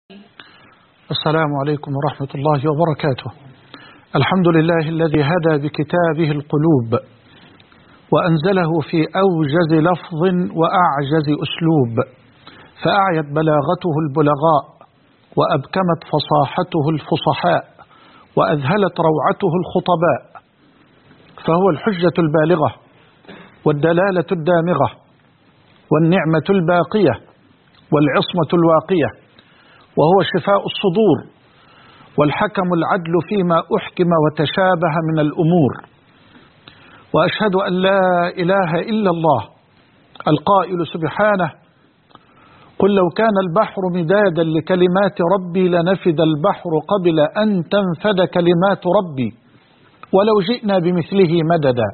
السلام عليكم ورحمة الله وبركاته. الحمد لله الذي هدى بكتابه القلوب وأنزله في أوجز لفظ وأعجز أسلوب، فأعيت بلاغته البلغاء وأبكمت فصاحته الفصحاء وأذهلت روعته الخطباء، فهو الحجة البالغة والدلالة الدامغة والنعمة الباقية والعصمة الواقية، وهو شفاء الصدور والحكم العدل فيما أحكم وتشابه من الأمور. وأشهد أن لا إله إلا الله القائل سبحانه: قل لو كان البحر مدادا لكلمات ربي لنفد البحر قبل أن تنفد كلمات ربي ولو جئنا بمثله مددا.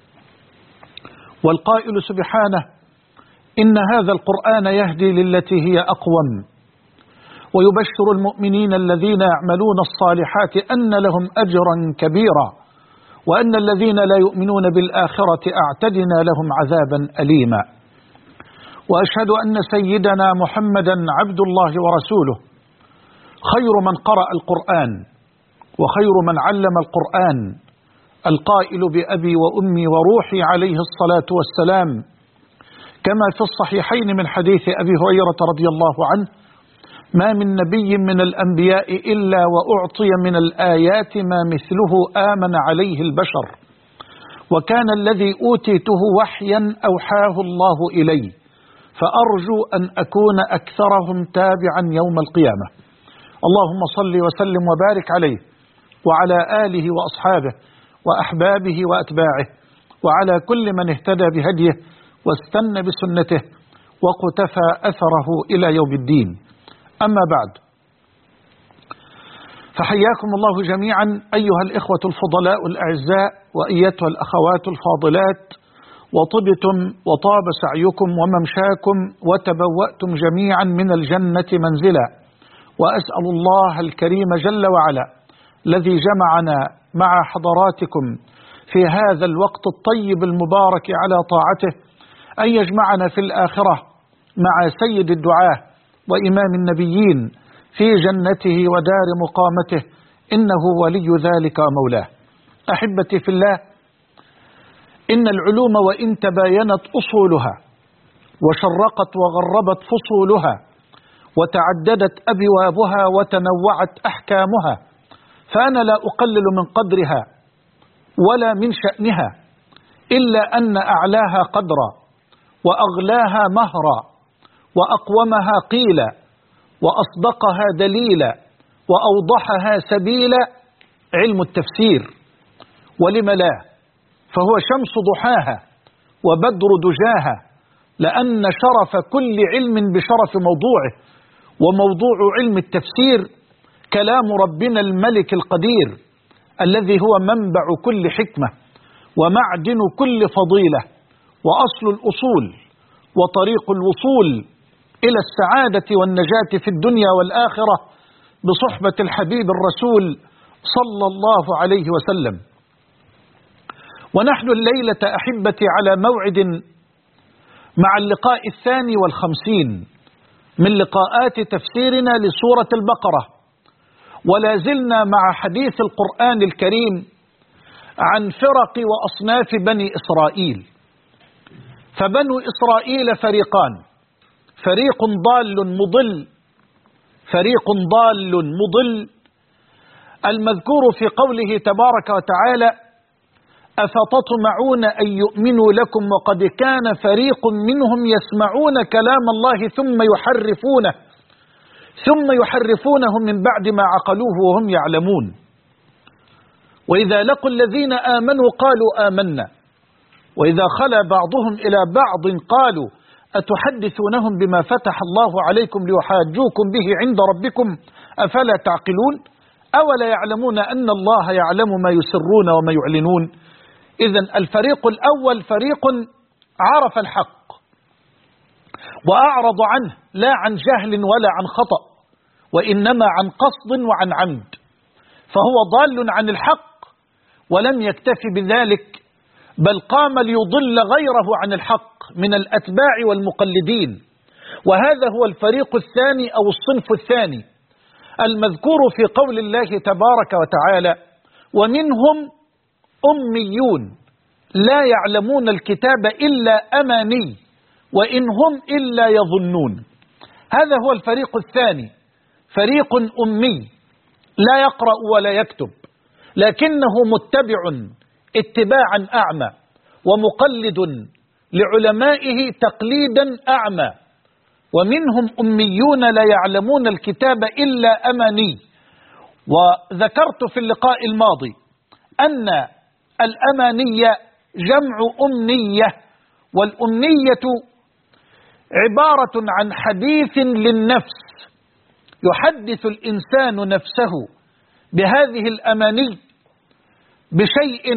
والقائل سبحانه: إن هذا القرآن يهدي للتي هي أقوم ويبشر المؤمنين الذين يعملون الصالحات أن لهم أجرا كبيرا وأن الذين لا يؤمنون بالآخرة أعتدنا لهم عذابا أليما. وأشهد أن سيدنا محمدا عبد الله ورسوله، خير من قرأ القرآن وخير من علم القرآن، القائل بأبي وأمي وروحي عليه الصلاة والسلام، كما في الصحيحين من حديث أبي هريرة رضي الله عنه: ما من نبي من الأنبياء إلا وأعطي من الآيات ما مثله آمن عليه البشر، وكان الذي أوتيته وحيا أوحاه الله إلي، فأرجو أن أكون أكثرهم تابعا يوم القيامة. اللهم صل وسلم وبارك عليه وعلى آله وأصحابه وأحبابه وأتباعه وعلى كل من اهتدى بهديه واستنى بسنته وقتفى أثره إلى يوم الدين. أما بعد، فحياكم الله جميعا أيها الإخوة الفضلاء الأعزاء وأيتها الأخوات الفاضلات، وطبتم وطاب سعيكم وممشاكم وتبوأتم جميعا من الجنة منزلا. وأسأل الله الكريم جل وعلا الذي جمعنا مع حضراتكم في هذا الوقت الطيب المبارك على طاعته أن يجمعنا في الآخرة مع سيد الدعاة وإمام النبيين في جنته ودار مقامته، إنه ولي ذلك ومولاه. أحبتي في الله، إن العلوم وإن تباينت أصولها وشرقت وغربت فصولها وتعددت أبوابها وتنوعت أحكامها، فأنا لا أقلل من قدرها ولا من شأنها، إلا أن أعلاها قدرا وأغلاها مهرا وأقومها قيلا وأصدقها دليلا وأوضحها سبيلا علم التفسير. ولم لا؟ فهو شمس ضحاها وبدر دجاها، لأن شرف كل علم بشرف موضوعه، وموضوع علم التفسير كلام ربنا الملك القدير الذي هو منبع كل حكمة ومعدن كل فضيلة وأصل الأصول وطريق الوصول إلى السعادة والنجاة في الدنيا والآخرة بصحبة الحبيب الرسول صلى الله عليه وسلم. ونحن الليلة أحبتي على موعد مع اللقاء 52 من لقاءات تفسيرنا لسورة البقرة، ولا زلنا مع حديث القرآن الكريم عن فرق وأصناف بني إسرائيل. فبنو إسرائيل فريقان: فريق ضال مضل، فريق ضال مضل، المذكور في قوله تبارك وتعالى: أفتطمعون أن يؤمنوا لكم وقد كان فريق منهم يسمعون كلام الله ثم يحرفونه من بعد ما عقلوه وهم يعلمون، وإذا لقوا الذين آمنوا قالوا آمنا، وإذا خلا بعضهم إلى بعض قالوا أتحدثونهم بما فتح الله عليكم ليحاجوكم به عند ربكم أفلا تعقلون أولا يعلمون أن الله يعلم ما يسرون وما يعلنون. إذن الفريق الأول فريق عرف الحق وأعرض عنه، لا عن جهل ولا عن خطأ، وإنما عن قصد وعن عمد، فهو ضال عن الحق ولم يكتفي بذلك، بل قام ليضل غيره عن الحق من الأتباع والمقلدين. وهذا هو الفريق الثاني أو الصنف الثاني المذكور في قول الله تبارك وتعالى: ومنهم أميون لا يعلمون الكتاب إلا أماني وإن هم إلا يظنون. هذا هو الفريق الثاني، فريق أمي لا يقرأ ولا يكتب، لكنه متبع اتباعا أعمى ومقلد لعلمائه تقليدا أعمى. ومنهم أميون لا يعلمون الكتاب إلا أماني. وذكرت في اللقاء الماضي أن الأمانية جمع أمنية، والأمنية عبارة عن حديث للنفس، يحدث الإنسان نفسه بهذه الأماني بشيء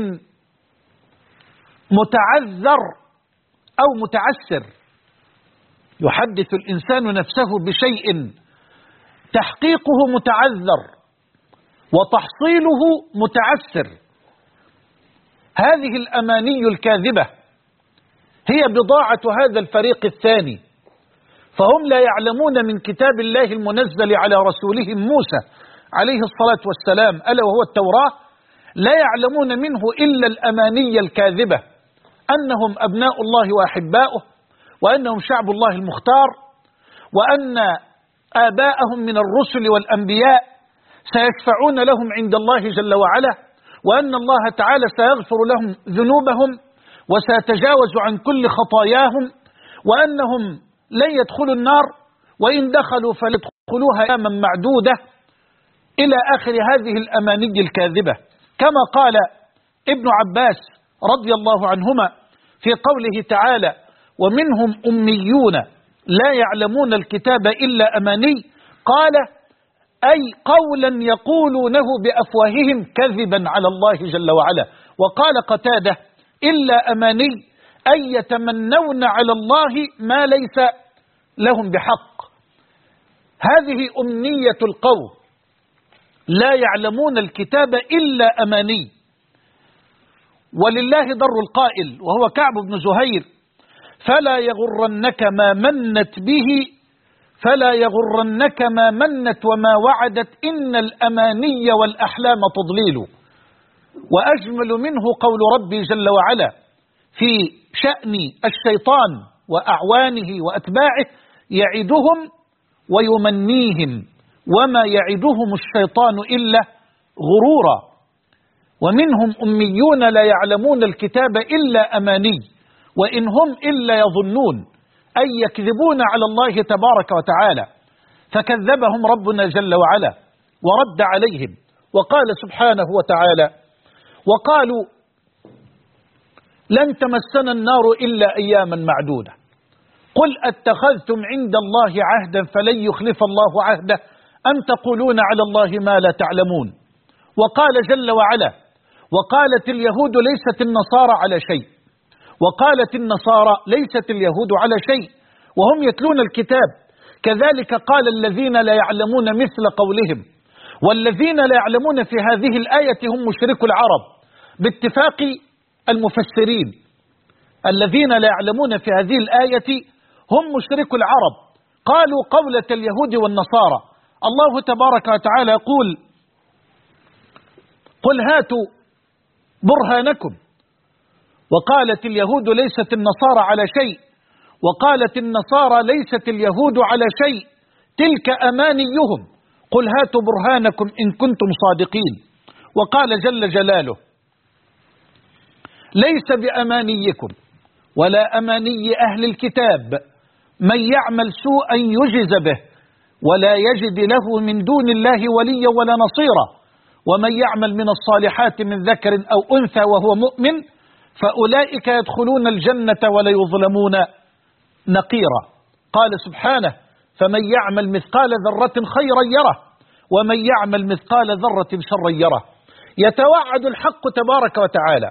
متعذر أو متعسر. يحدث الإنسان نفسه بشيء تحقيقه متعذر وتحصيله متعسر. هذه الأماني الكاذبة هي بضاعة هذا الفريق الثاني، فهم لا يعلمون من كتاب الله المنزل على رسولهم موسى عليه الصلاة والسلام ألا وهو التوراة، لا يعلمون منه إلا الأماني الكاذبة، أنهم أبناء الله وأحباؤه، وأنهم شعب الله المختار، وأن آباءهم من الرسل والأنبياء سيشفعون لهم عند الله جل وعلا، وأن الله تعالى سيغفر لهم ذنوبهم وسيتجاوز عن كل خطاياهم، وأنهم لن يدخلوا النار، وإن دخلوا فليدخلوها أياما معدودة، إلى آخر هذه الأماني الكاذبة. كما قال ابن عباس رضي الله عنهما في قوله تعالى: ومنهم أميون لا يعلمون الكتاب إلا أماني، قال: أي قولا يقولونه بأفواههم كذبا على الله جل وعلا. وقال قتادة: إلا أماني، أي يتمنون على الله ما ليس لهم بحق. هذه أمنية القوم، لا يعلمون الكتاب إلا أماني. ولله در القائل وهو كعب بن زهير: فلا يغرنك ما منت به، فلا يغرنك ما منت وما وعدت، إن الأماني والأحلام تضليل. وأجمل منه قول ربي جل وعلا في شأن الشيطان وأعوانه وأتباعه: يعدهم ويمنيهم وما يعدهم الشيطان إلا غرورا. ومنهم أميون لا يعلمون الكتاب إلا أماني وإن هم إلا يظنون، أي يكذبون على الله تبارك وتعالى. فكذبهم ربنا جل وعلا ورد عليهم وقال سبحانه وتعالى: وقالوا لن تمسنا النار إلا أياما معدودة، قل أتخذتم عند الله عهدا فلن يخلف الله عهده أم تقولون على الله ما لا تعلمون. وقال جل وعلا: وقالت اليهود ليست النصارى على شيء، وقالت النصارى ليست اليهود على شيء وهم يتلون الكتاب، كذلك قال الذين لا يعلمون مثل قولهم. والذين لا يعلمون في هذه الآية هم مشركو العرب باتفاق المفسرين. الذين لا يعلمون في هذه الآية هم مشركو العرب، قالوا قولة اليهود والنصارى. الله تبارك وتعالى يقول: قل هاتوا برهانكم. وقالت اليهود ليست النصارى على شيء، وقالت النصارى ليست اليهود على شيء، تلك أمانيهم، قل هاتوا برهانكم إن كنتم صادقين. وقال جل جلاله: ليس بأمانيكم ولا أماني أهل الكتاب، من يعمل سوءا يجز به ولا يجد له من دون الله وليا ولا نصيرا، ومن يعمل من الصالحات من ذكر أو أنثى وهو مؤمن فأولئك يدخلون الجنة ولا يظلمون نقيرا. قال سبحانه: فمن يعمل مثقال ذرة خيرا يره ومن يعمل مثقال ذرة شرا يره. يتوعد الحق تبارك وتعالى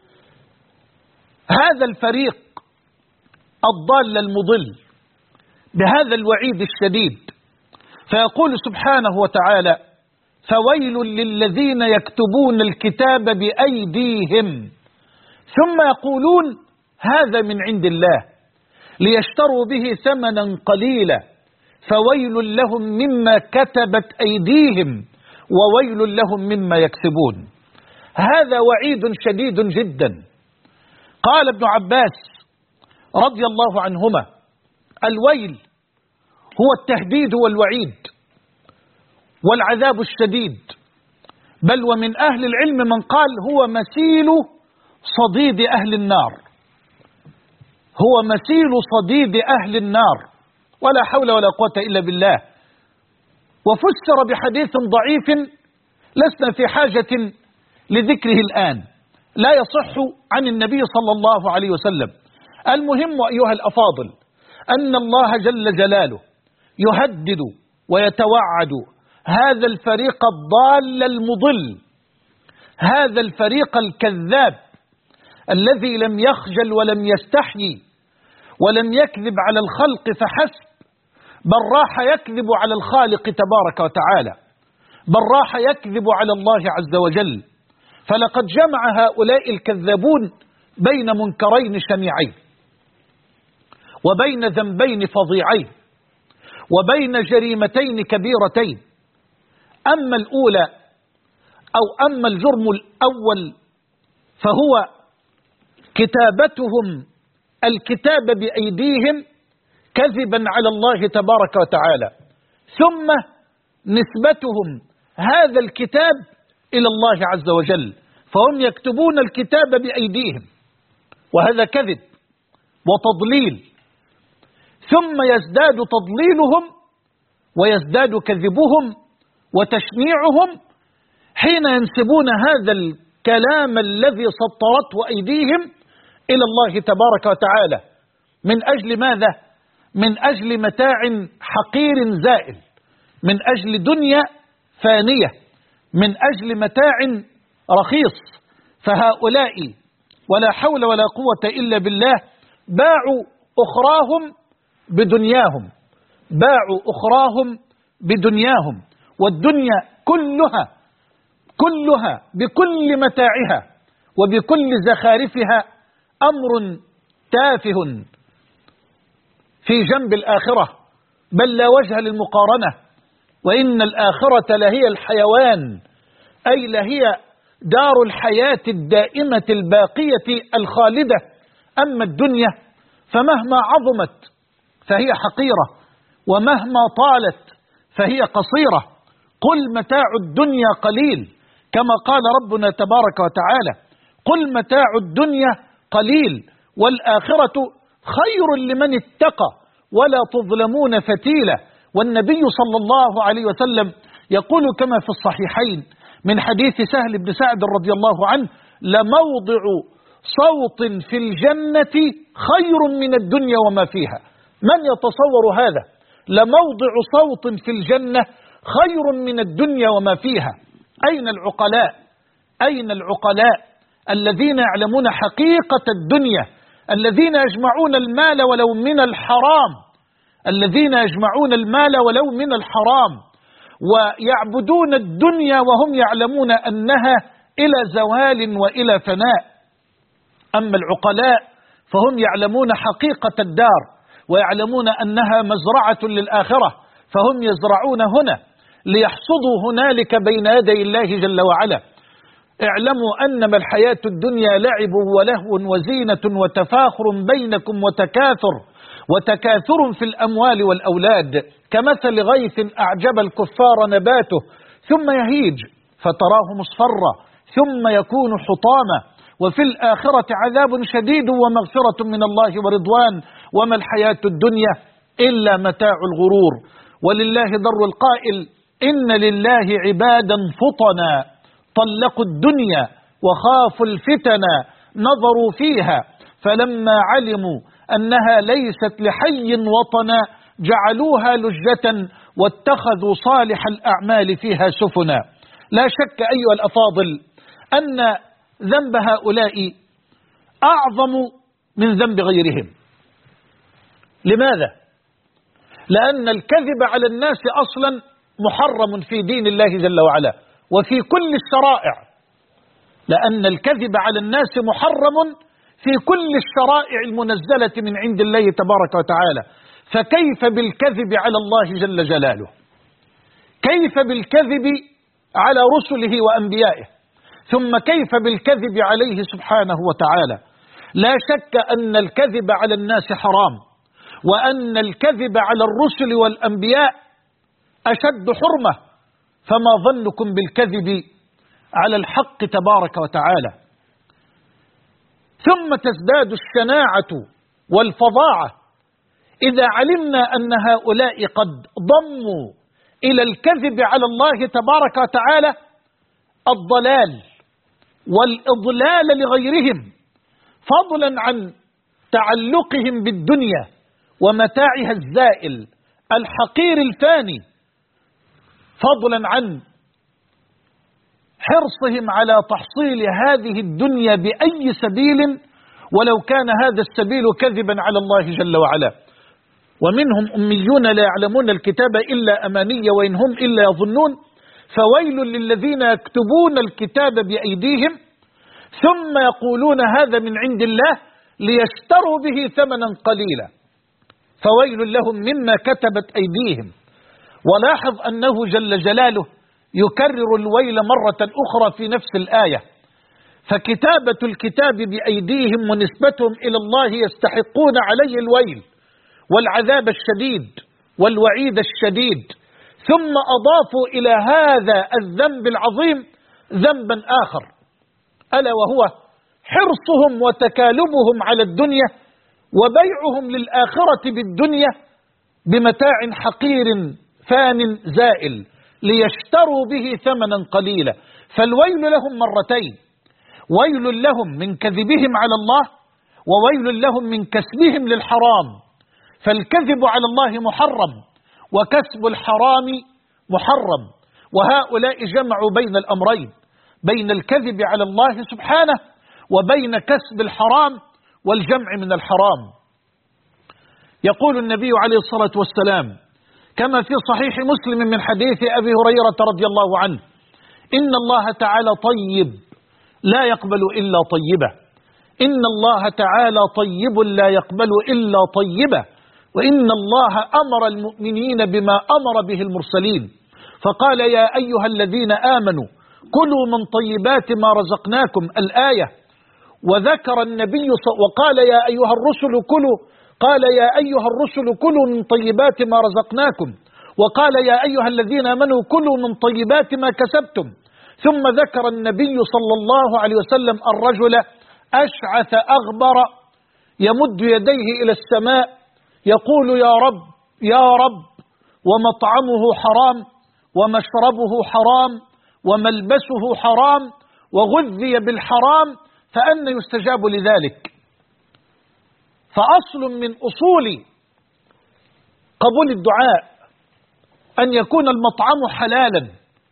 هذا الفريق الضال المضل بهذا الوعيد الشديد، فيقول سبحانه وتعالى: فويل للذين يكتبون الكتاب بأيديهم ثم يقولون هذا من عند الله ليشتروا به ثمنا قليلا فويل لهم مما كتبت أيديهم وويل لهم مما يكسبون. هذا وعيد شديد جدا. قال ابن عباس رضي الله عنهما: الويل هو التهديد والوعيد والعذاب الشديد، بل ومن أهل العلم من قال هو مثيل صديد أهل النار، هو مثيل صديد أهل النار، ولا حول ولا قوة إلا بالله. وفسر بحديث ضعيف لسنا في حاجة لذكره الآن، لا يصح عن النبي صلى الله عليه وسلم. المهم أيها الأفاضل أن الله جل جلاله يهدد ويتوعد هذا الفريق الضال المضل، هذا الفريق الكذاب الذي لم يخجل ولم يستحيي ولم يكذب على الخلق فحسب، بل راح يكذب على الخالق تبارك وتعالى، بل راح يكذب على الله عز وجل. فلقد جمع هؤلاء الكذابون بين منكرين شنيعين، وبين ذنبين فظيعين، وبين جريمتين كبيرتين. أما الأولى أو أما الجرم الأول فهو كتابتهم الكتاب بأيديهم كذبا على الله تبارك وتعالى، ثم نسبتهم هذا الكتاب إلى الله عز وجل، فهم يكتبون الكتاب بأيديهم، وهذا كذب وتضليل، ثم يزداد تضليلهم ويزداد كذبهم وتشنيعهم حين ينسبون هذا الكلام الذي سطرته أيديهم إلى الله تبارك وتعالى. من أجل ماذا؟ من أجل متاع حقير زائل، من أجل دنيا فانية، من أجل متاع رخيص. فهؤلاء ولا حول ولا قوة إلا بالله باعوا أخراهم بدنياهم، باعوا أخراهم بدنياهم، والدنيا كلها بكل متاعها وبكل زخارفها أمر تافه في جنب الآخرة، بل لا وجه للمقارنة. وإن الآخرة لهي الحيوان، أي لهي دار الحياة الدائمة الباقية الخالدة. أما الدنيا فمهما عظمت فهي حقيرة، ومهما طالت فهي قصيرة. قل متاع الدنيا قليل، كما قال ربنا تبارك وتعالى: قل متاع الدنيا قليل والآخرة خير لمن اتقى ولا تظلمون فتيلة. والنبي صلى الله عليه وسلم يقول كما في الصحيحين من حديث سهل بن سعد رضي الله عنه: لموضع صوت في الجنة خير من الدنيا وما فيها. من يتصور هذا؟ لموضع صوت في الجنة خير من الدنيا وما فيها. أين العقلاء؟ أين العقلاء الذين يعلمون حقيقة الدنيا، الذين يجمعون المال ولو من الحرام، الذين يجمعون المال ولو من الحرام، ويعبدون الدنيا وهم يعلمون أنها إلى زوال وإلى فناء. أما العقلاء فهم يعلمون حقيقة الدار، ويعلمون أنها مزرعة للآخرة، فهم يزرعون هنا ليحصدوا هنالك بين يدي الله جل وعلا. اعلموا أنما الحياة الدنيا لعب ولهو وزينة وتفاخر بينكم وتكاثر في الأموال والأولاد، كمثل غيث أعجب الكفار نباته ثم يهيج فتراه مصفرا ثم يكون حطاما، وفي الآخرة عذاب شديد ومغفرة من الله ورضوان، وما الحياة الدنيا إلا متاع الغرور. ولله در القائل: إن لله عبادا فطنا طلقوا الدنيا وخافوا الفتنا نظروا فيها فلما علموا أنها ليست لحي وطنا جعلوها لجة واتخذوا صالح الأعمال فيها سفنا. لا شك أيها الأفاضل أن ذنب هؤلاء أعظم من ذنب غيرهم. لماذا؟ لأن الكذب على الناس أصلا محرم في دين الله جل وعلا وفي كل الشرائع، لأن الكذب على الناس محرم في كل الشرائع المنزلة من عند الله تبارك وتعالى. فكيف بالكذب على الله جل جلاله؟ كيف بالكذب على رسله وأنبيائه؟ ثم كيف بالكذب عليه سبحانه وتعالى؟ لا شك أن الكذب على الناس حرام، وأن الكذب على الرسل والأنبياء أشد حرمة، فما ظنكم بالكذب على الحق تبارك وتعالى؟ ثم تزداد الشناعة والفظاعة إذا علمنا أن هؤلاء قد ضموا إلى الكذب على الله تبارك وتعالى الضلال والإضلال لغيرهم، فضلا عن تعلقهم بالدنيا ومتاعها الزائل الحقير الفاني، فضلا عن حرصهم على تحصيل هذه الدنيا بأي سبيل، ولو كان هذا السبيل كذبا على الله جل وعلا. ومنهم أميون لا يعلمون الكتاب إلا أماني وإن هم إلا يظنون، فويل للذين يكتبون الكتاب بأيديهم ثم يقولون هذا من عند الله ليشتروا به ثمنا قليلا، فويل لهم مما كتبت أيديهم. ولاحظ أنه جل جلاله يكرر الويل مرة أخرى في نفس الآية، فكتابة الكتاب بأيديهم ونسبتهم إلى الله يستحقون عليه الويل والعذاب الشديد والوعيد الشديد، ثم أضافوا إلى هذا الذنب العظيم ذنبا آخر، ألا وهو حرصهم وتكالبهم على الدنيا وبيعهم للآخرة بالدنيا بمتاع حقير فان زائل ليشتروا به ثمنا قليلا. فالويل لهم مرتين: ويل لهم من كذبهم على الله، وويل لهم من كسبهم للحرام. فالكذب على الله محرم وكسب الحرام محرم، وهؤلاء جمعوا بين الأمرين، بين الكذب على الله سبحانه وبين كسب الحرام والجمع من الحرام. يقول النبي عليه الصلاة والسلام كما في صحيح مسلم من حديث أبي هريرة رضي الله عنه: إن الله تعالى طيب لا يقبل إلا طيبة، إن الله تعالى طيب لا يقبل إلا طيبة، وإن الله أمر المؤمنين بما أمر به المرسلين، فقال: يا أيها الذين آمنوا كلوا من طيبات ما رزقناكم، الآية. وذكر النبي وقال: يا أيها الرسل كلوا، قال: يا أيها الرسل كلوا من طيبات ما رزقناكم، وقال: يا أيها الذين آمنوا كلوا من طيبات ما كسبتم. ثم ذكر النبي صلى الله عليه وسلم الرجل أشعث أغبر يمد يديه إلى السماء يقول: يا رب يا رب، ومطعمه حرام ومشربه حرام وملبسه حرام وغذي بالحرام، فأنى يستجاب لذلك؟ فأصل من أصول قبول الدعاء أن يكون المطعم حلالا،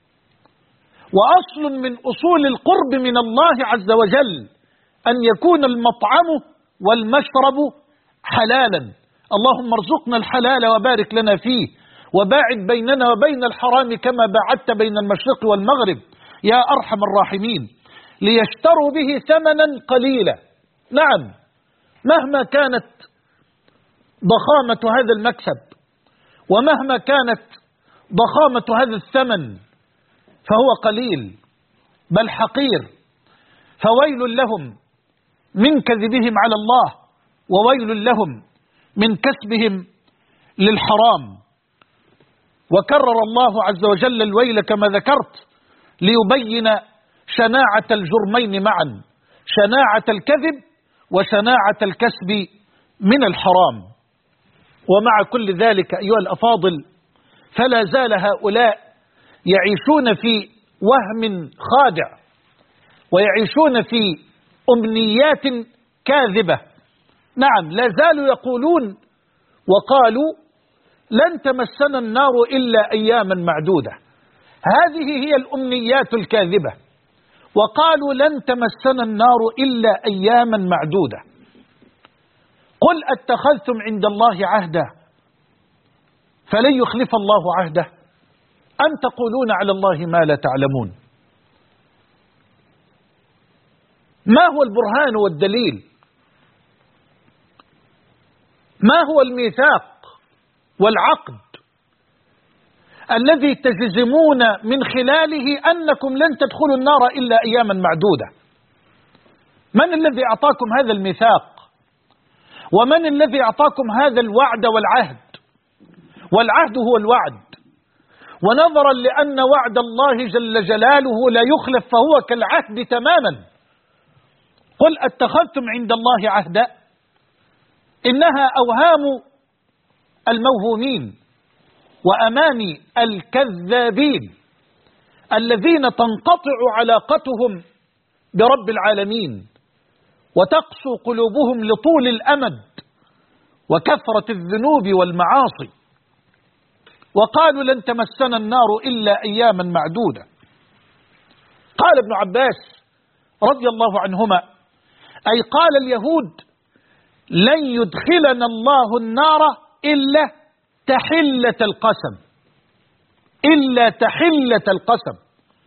وأصل من أصول القرب من الله عز وجل أن يكون المطعم والمشرب حلالا. اللهم ارزقنا الحلال وبارك لنا فيه، وباعد بيننا وبين الحرام كما باعدت بين المشرق والمغرب يا أرحم الراحمين، ليشتروا به ثمنا قليلا. نعم، مهما كانت ضخامة هذا المكسب ومهما كانت ضخامة هذا الثمن فهو قليل بل حقير، فويل لهم من كذبهم على الله، وويل لهم من كسبهم للحرام. وكرر الله عز وجل الويل كما ذكرت ليبين شناعة الجرمين معا، شناعة الكذب وشناعة الكسب من الحرام. ومع كل ذلك أيها الأفاضل، فلا زال هؤلاء يعيشون في وهم خادع، ويعيشون في أمنيات كاذبة. نعم، لا زالوا يقولون وقالوا: لن تمسنا النار إلا أياما معدودة. هذه هي الأمنيات الكاذبة. وقالوا: لن تمسنا النار إلا أياما معدودة. قل أتخذتم عند الله عهدا فلن يخلف الله عهده، أم تقولون على الله ما لا تعلمون. ما هو البرهان والدليل؟ ما هو الميثاق والعقد الذي تجزمون من خلاله أنكم لن تدخلوا النار إلا أياما معدودة. من الذي أعطاكم هذا الميثاق؟ ومن الذي أعطاكم هذا الوعد والعهد؟ والعهد هو الوعد، ونظرا لأن وعد الله جل جلاله لا يخلف فهو كالعهد تماما. قل اتخذتم عند الله عهدا؟ إنها أوهام الموهومين وأماني الكذابين الذين تنقطع علاقتهم برب العالمين وتقسو قلوبهم لطول الأمد وكثرة الذنوب والمعاصي. وقالوا لن تمسنا النار إلا أياما معدودة. قال ابن عباس رضي الله عنهما: أي قال اليهود لن يدخلنا الله النار إلا تحلة القسم، إلا تحلة القسم،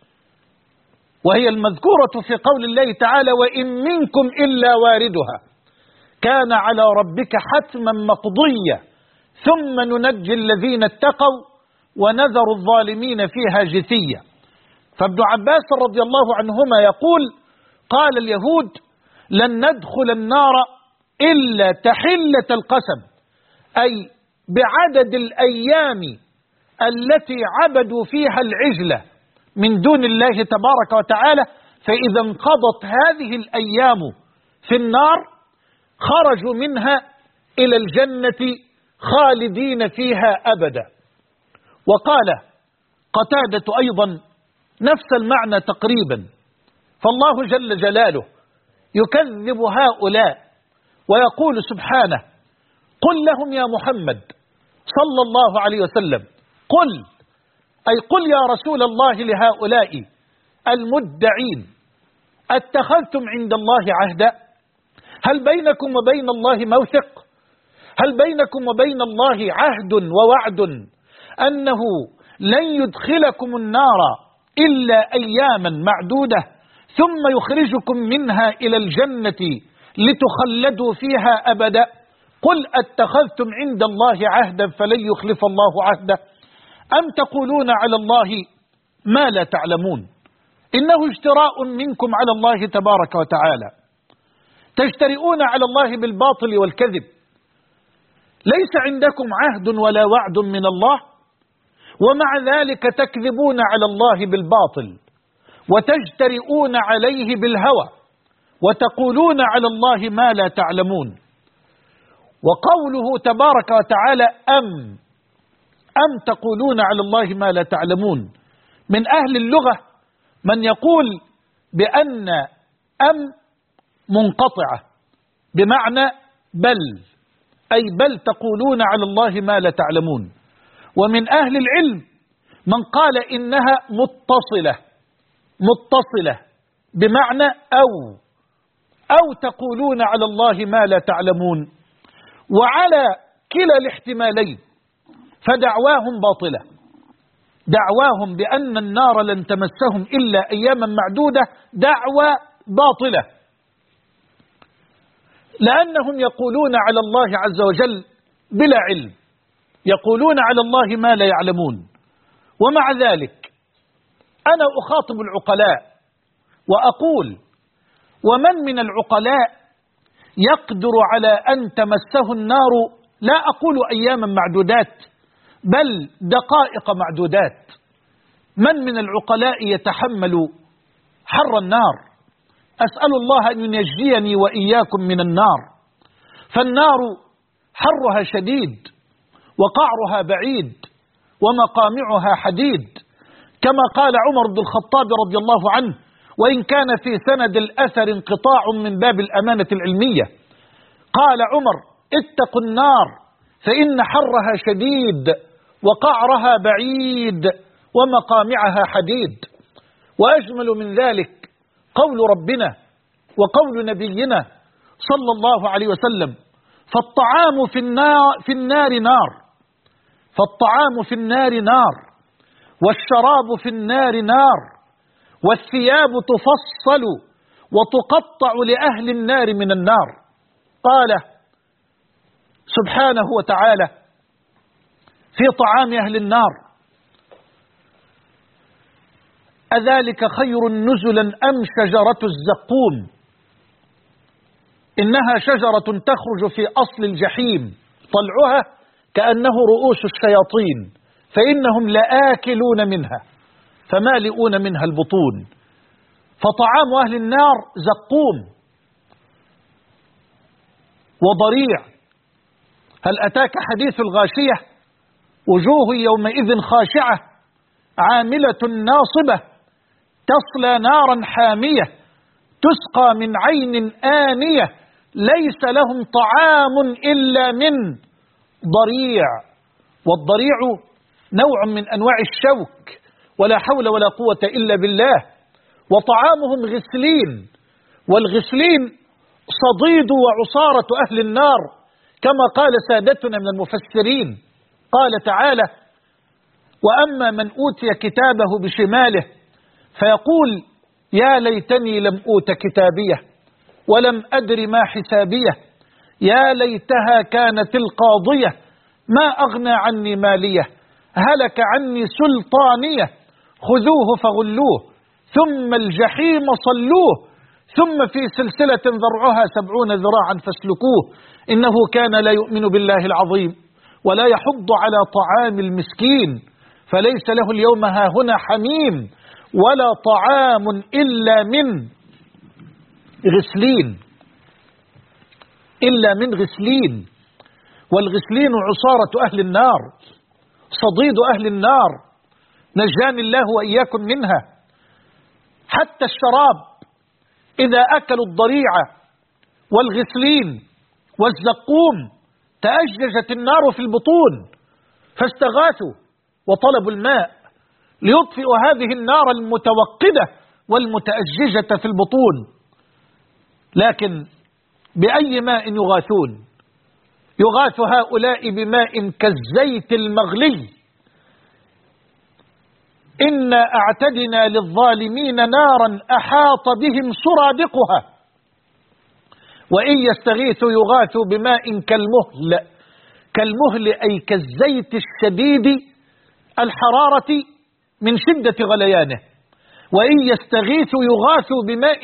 وهي المذكورة في قول الله تعالى: وإن منكم إلا واردها كان على ربك حتما مقضيا ثم ننجي الذين اتقوا ونذر الظالمين فيها جثيا. فابن عباس رضي الله عنهما يقول: قال اليهود لن ندخل النار إلا تحلة القسم، أي بعدد الأيام التي عبدوا فيها العجلة من دون الله تبارك وتعالى، فإذا انقضت هذه الأيام في النار خرجوا منها إلى الجنة خالدين فيها أبدا. وقال قتادة أيضا نفس المعنى تقريبا. فالله جل جلاله يكذب هؤلاء ويقول سبحانه: قل لهم يا محمد صلى الله عليه وسلم، قل، أي قل يا رسول الله لهؤلاء المدعين: اتخذتم عند الله عهدا؟ هل بينكم وبين الله موثق؟ هل بينكم وبين الله عهد ووعد أنه لن يدخلكم النار إلا أياما معدودة ثم يخرجكم منها إلى الجنة لتخلدوا فيها أبدا؟ قل اتخذتم عند الله عهدا فلن يخلف الله عهده أم تقولون على الله ما لا تعلمون؟ إنه اجتراء منكم على الله تبارك وتعالى، تجترئون على الله بالباطل والكذب. ليس عندكم عهد ولا وعد من الله، ومع ذلك تكذبون على الله بالباطل وتجترئون عليه بالهوى وتقولون على الله ما لا تعلمون. وقوله تبارك وتعالى أم تقولون على الله ما لا تعلمون، من أهل اللغة من يقول بأن أم منقطعة بمعنى بل، أي بل تقولون على الله ما لا تعلمون. ومن أهل العلم من قال إنها متصلة بمعنى أو تقولون على الله ما لا تعلمون. وعلى كلا الاحتمالين فدعواهم باطلة، دعواهم بأن النار لن تمسهم إلا أياما معدودة دعوى باطلة، لأنهم يقولون على الله عز وجل بلا علم، يقولون على الله ما لا يعلمون. ومع ذلك أنا أخاطب العقلاء وأقول: ومن من العقلاء يقدر على أن تمسه النار لا أقول أياما معدودات بل دقائق معدودات؟ من العقلاء يتحمل حر النار؟ أسأل الله أن ينجيني وإياكم من النار، فالنار حرها شديد وقعرها بعيد ومقامعها حديد، كما قال عمر بن الخطاب رضي الله عنه، وإن كان في سند الأثر انقطاع من باب الأمانة العلمية. قال عمر: اتقوا النار فإن حرها شديد وقعرها بعيد ومقامعها حديد. وأجمل من ذلك قول ربنا وقول نبينا صلى الله عليه وسلم: فالطعام في النار نار، فالطعام في النار نار، والشراب في النار نار، والثياب تفصل وتقطع لأهل النار من النار. قال سبحانه وتعالى: في طعام أهل النار. أذلك خير نزلا أم شجرة الزقوم؟ إنها شجرة تخرج في أصل الجحيم، طلعها كأنه رؤوس الشياطين، فإنهم لآكلون منها فمالئون منها البطون. فطعام أهل النار زقوم وضريع. هل أتاك حديث الغاشية؟ وجوه يومئذ خاشعة عاملة ناصبة تصلى نارا حامية تسقى من عين آنية ليس لهم طعام إلا من ضريع. والضريع نوع من أنواع الشوك، ولا حول ولا قوة إلا بالله. وطعامهم غسلين، والغسلين صديد وعصارة أهل النار، كما قال سادتنا من المفسرين. قال تعالى: وأما من أوتي كتابه بشماله فيقول يا ليتني لم أوت كتابيه ولم أدر ما حسابيه يا ليتها كانت القاضية ما أغنى عني ماليه هلك عني سلطانيه خذوه فغلوه ثم الجحيم صلوه ثم في سلسلة ذرعها 70 ذراعا فاسلكوه إنه كان لا يؤمن بالله العظيم ولا يحض على طعام المسكين فليس له اليوم هاهنا حميم ولا طعام إلا من غسلين، إلا من غسلين. والغسلين عصارة أهل النار، صديد أهل النار، نجاني الله وإياكم منها. حتى الشراب إذا أكلوا الضريع والغسلين والزقوم تأججت النار في البطون فاستغاثوا وطلبوا الماء ليطفئوا هذه النار المتوقدة والمتأججة في البطون. لكن بأي ماء يغاثون؟ يغاث هؤلاء بماء كالزيت المغلي. إنا أعتدنا للظالمين نارا أحاط بهم سرادقها وإن يستغيثوا يغاثوا بماء كالمهل أي كالزيت الشديد الحرارة من شدة غليانه. وإن يستغيثوا يغاثوا بماء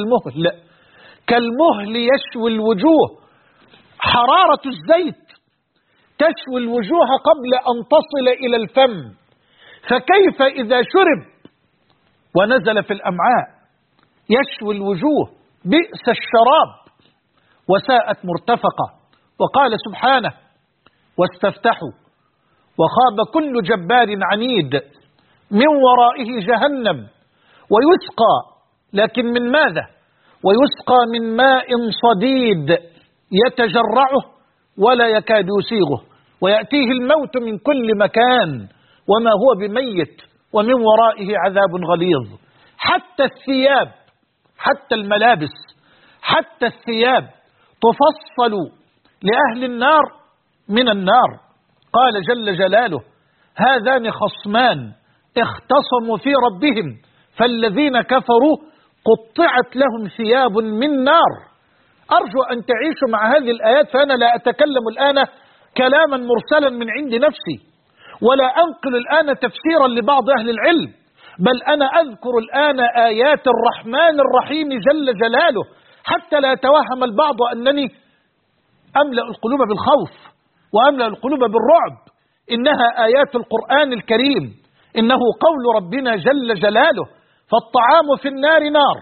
كالمهل يشوي الوجوه. حرارة الزيت تشوي الوجوه قبل أن تصل إلى الفم، فكيف إذا شرب ونزل في الأمعاء؟ يشوي الوجوه، بئس الشراب وساءت مرتفقة. وقال سبحانه: واستفتحوا وخاب كل جبار عنيد من ورائه جهنم ويسقى، لكن من ماذا؟ ويسقى من ماء صديد يتجرعه ولا يكاد يسيغه ويأتيه الموت من كل مكان وما هو بميت ومن ورائه عذاب غليظ. حتى الثياب، حتى الملابس، حتى الثياب تفصل لأهل النار من النار. قال جل جلاله: هذان خصمان اختصموا في ربهم فالذين كفروا قطعت لهم ثياب من نار. أرجو أن تعيشوا مع هذه الآيات، فأنا لا أتكلم الآن كلاما مرسلا من عند نفسي ولا أنقل الآن تفسيرا لبعض أهل العلم، بل أنا أذكر الآن آيات الرحمن الرحيم جل جلاله حتى لا يتوهم البعض أنني أملأ القلوب بالخوف وأملأ القلوب بالرعب. إنها آيات القرآن الكريم، إنه قول ربنا جل جلاله. فالطعام في النار نار،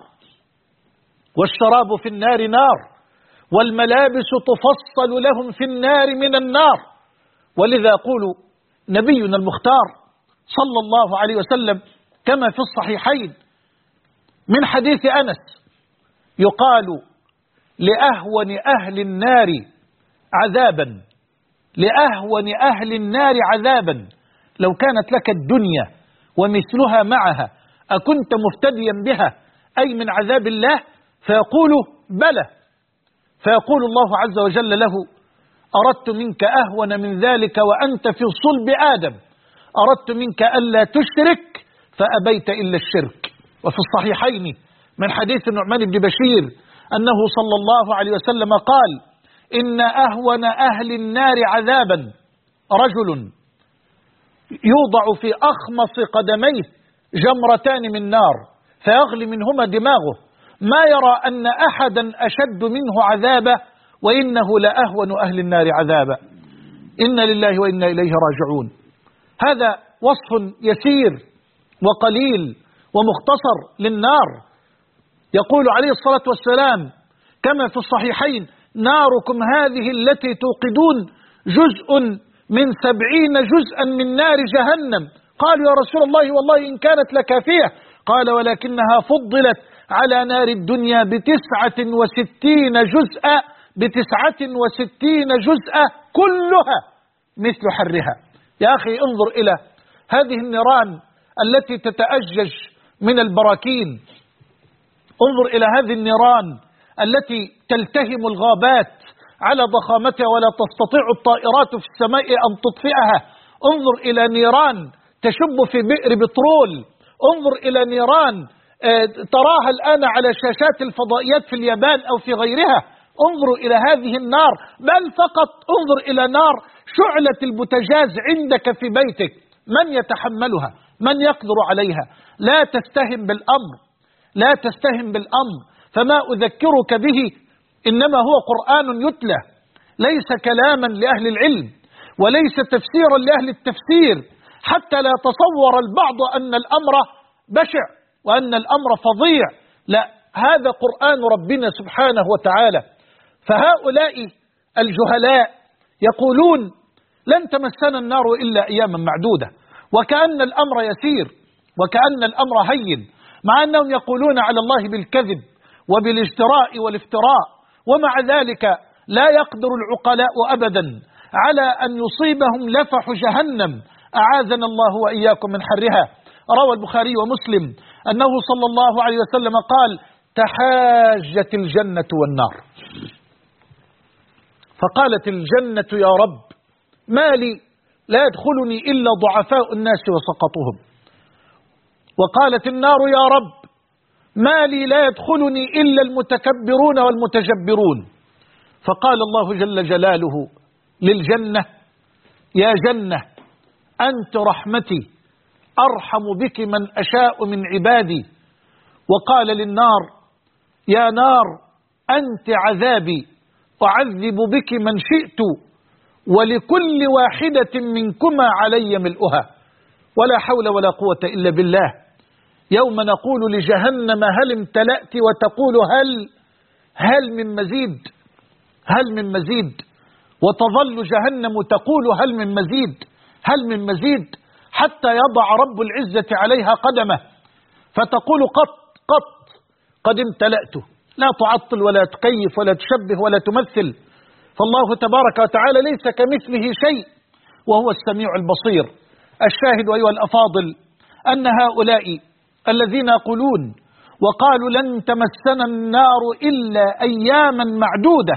والشراب في النار نار، والملابس تفصل لهم في النار من النار. ولذا يقول نبينا المختار صلى الله عليه وسلم كما في الصحيحين من حديث أنس: يقال لأهون أهل النار عذابا، لأهون أهل النار عذابا لو كانت لك الدنيا ومثلها معها أكنت مفتديا بها، أي من عذاب الله؟ فيقول: بلى. فيقول الله عز وجل له: أردت منك أهون من ذلك وأنت في صلب آدم، أردت منك ألا تشرك فأبيت إلا الشرك. وفي الصحيحين من حديث النعمان بن بشير أنه صلى الله عليه وسلم قال: إن أهون أهل النار عذابا رجل يوضع في أخمص قدميه جمرتان من نار فيغلي منهما دماغه، ما يرى أن أحدا أشد منه عذابا، وإنه لأهون أهل النار عذابا. إنا لله وإنا إليه راجعون. هذا وصف يسير وقليل ومختصر للنار. يقول عليه الصلاة والسلام كما في الصحيحين: ناركم هذه التي توقدون جزء من 70 جزءا من نار جهنم. قالوا يا رسول الله والله إن كانت لكافية. قال: ولكنها فضلت على نار الدنيا ب69 جزءا، ب69 جزءا كلها مثل حرها. يا أخي انظر إلى هذه النيران التي تتأجج من البراكين، انظر إلى هذه النيران التي تلتهم الغابات على ضخامتها ولا تستطيع الطائرات في السماء أن تطفئها. انظر إلى نيران تشب في بئر بترول، انظر إلى نيران تراها الآن على شاشات الفضائيات في اليابان أو في غيرها. انظروا إلى هذه النار، بل فقط انظر إلى نار شعلة البوتاجاز عندك في بيتك، من يتحملها؟ من يقدر عليها؟ لا تستهن بالأمر، لا تستهن بالأمر. فما أذكرك به إنما هو قرآن يتلى، ليس كلاما لأهل العلم وليس تفسيرا لأهل التفسير، حتى لا يتصور البعض أن الأمر بشع وأن الأمر فظيع. لا، هذا قرآن ربنا سبحانه وتعالى. فهؤلاء الجهلاء يقولون لن تمسنا النار إلا أياما معدودة، وكأن الأمر يسير وكأن الأمر هين، مع أنهم يقولون على الله بالكذب وبالاجتراء والافتراء. ومع ذلك لا يقدر العقلاء أبدا على أن يصيبهم لفح جهنم، أعاذنا الله وإياكم من حرها. روى البخاري ومسلم أنه صلى الله عليه وسلم قال: تحاجت الجنة والنار، فقالت الجنة: يا رب ما لي لا يدخلني إلا ضعفاء الناس وسقطهم. وقالت النار: يا رب ما لي لا يدخلني إلا المتكبرون والمتجبرون. فقال الله جل جلاله للجنة: يا جنة أنت رحمتي أرحم بك من أشاء من عبادي. وقال للنار: يا نار أنت عذابي أعذب بك من شئت، ولكل واحدة منكما علي ملؤها. ولا حول ولا قوة إلا بالله. يوم نقول لجهنم: هل امتلأت؟ وتقول: هل من مزيد، هل من مزيد. وتظل جهنم تقول: هل من مزيد، هل من مزيد، حتى يضع رب العزة عليها قدمه فتقول: قد امتلأت. لا تعطل ولا تكيف ولا تشبه ولا تمثل، فالله تبارك وتعالى ليس كمثله شيء وهو السميع البصير. الشاهد أيها الأفاضل أن هؤلاء الذين يقولون وقالوا لن تمسنا النار إلا أياما معدودة،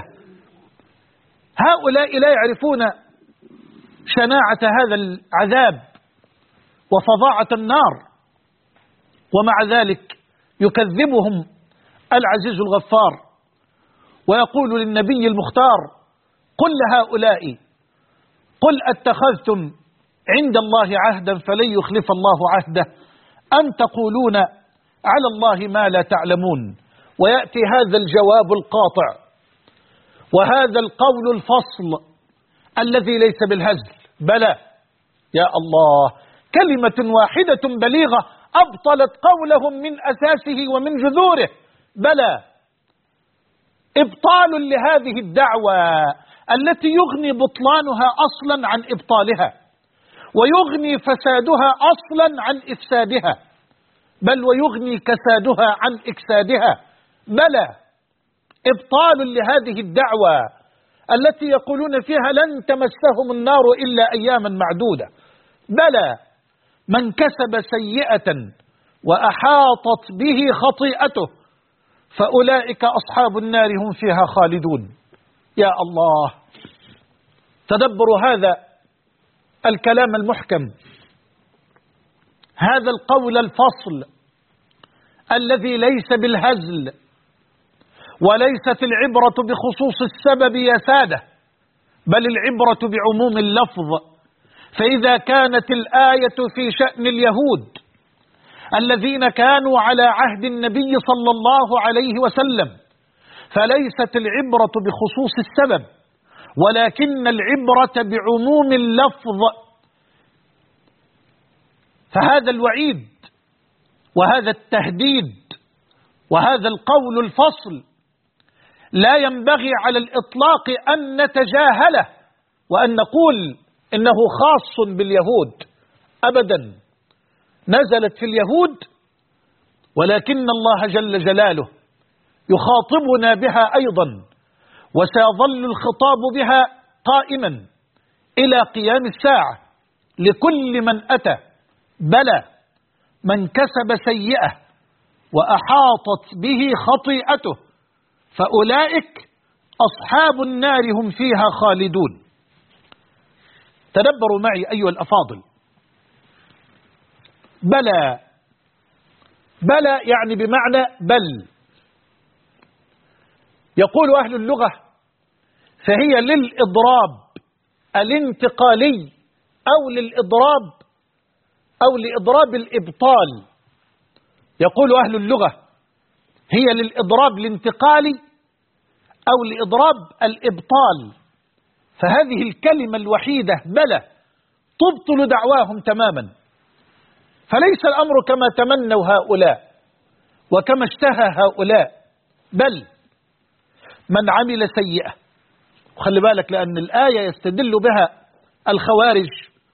هؤلاء لا يعرفون شناعة هذا العذاب وفظاعة النار، ومع ذلك يكذبهم العزيز الغفار ويقول للنبي المختار: قل لهؤلاء: قل أتخذتم عند الله عهدا فلن يخلف الله عهده، أم تقولون على الله ما لا تعلمون. ويأتي هذا الجواب القاطع وهذا القول الفصل الذي ليس بالهزل. بلى يا الله، كلمة واحدة بليغة أبطلت قولهم من أساسه ومن جذوره. بلى، إبطال لهذه الدعوة التي يغني بطلانها أصلا عن إبطالها، ويغني فسادها أصلا عن إفسادها، بل ويغني كسادها عن إكسادها. بلى، إبطال لهذه الدعوة التي يقولون فيها لن تمسهم النار إلا أياما معدودة. بلى، من كسب سيئة وأحاطت به خطيئته فأولئك أصحاب النار هم فيها خالدون. يا الله، تدبروا هذا الكلام المحكم، هذا القول الفصل الذي ليس بالهزل، وليست العبرة بخصوص السبب يا سادة، بل العبرة بعموم اللفظ. فإذا كانت الآية في شأن اليهود الذين كانوا على عهد النبي صلى الله عليه وسلم، فليست العبرة بخصوص السبب، ولكن العبرة بعموم اللفظ. فهذا الوعيد وهذا التهديد وهذا القول الفصل لا ينبغي على الإطلاق أن نتجاهله وأن نقول إنه خاص باليهود، أبدا. نزلت في اليهود، ولكن الله جل جلاله يخاطبنا بها أيضا، وسيظل الخطاب بها قائما إلى قيام الساعة لكل من أتى. بلى من كسب سيئة وأحاطت به خطيئته فأولئك أصحاب النار هم فيها خالدون. تدبروا معي أيها الأفاضل. بلى، بلى يعني بمعنى بل. يقول أهل اللغة فهي للإضراب الانتقالي أو لإضراب الإبطال. يقول أهل اللغة هي للإضراب الانتقالي أو لإضراب الإبطال. فهذه الكلمة الوحيدة بلى تبطل دعواهم تماما. فليس الأمر كما تمنوا هؤلاء وكما اشتهى هؤلاء، بل من عمل سيئة. وخلي بالك، لأن الآية يستدل بها الخوارج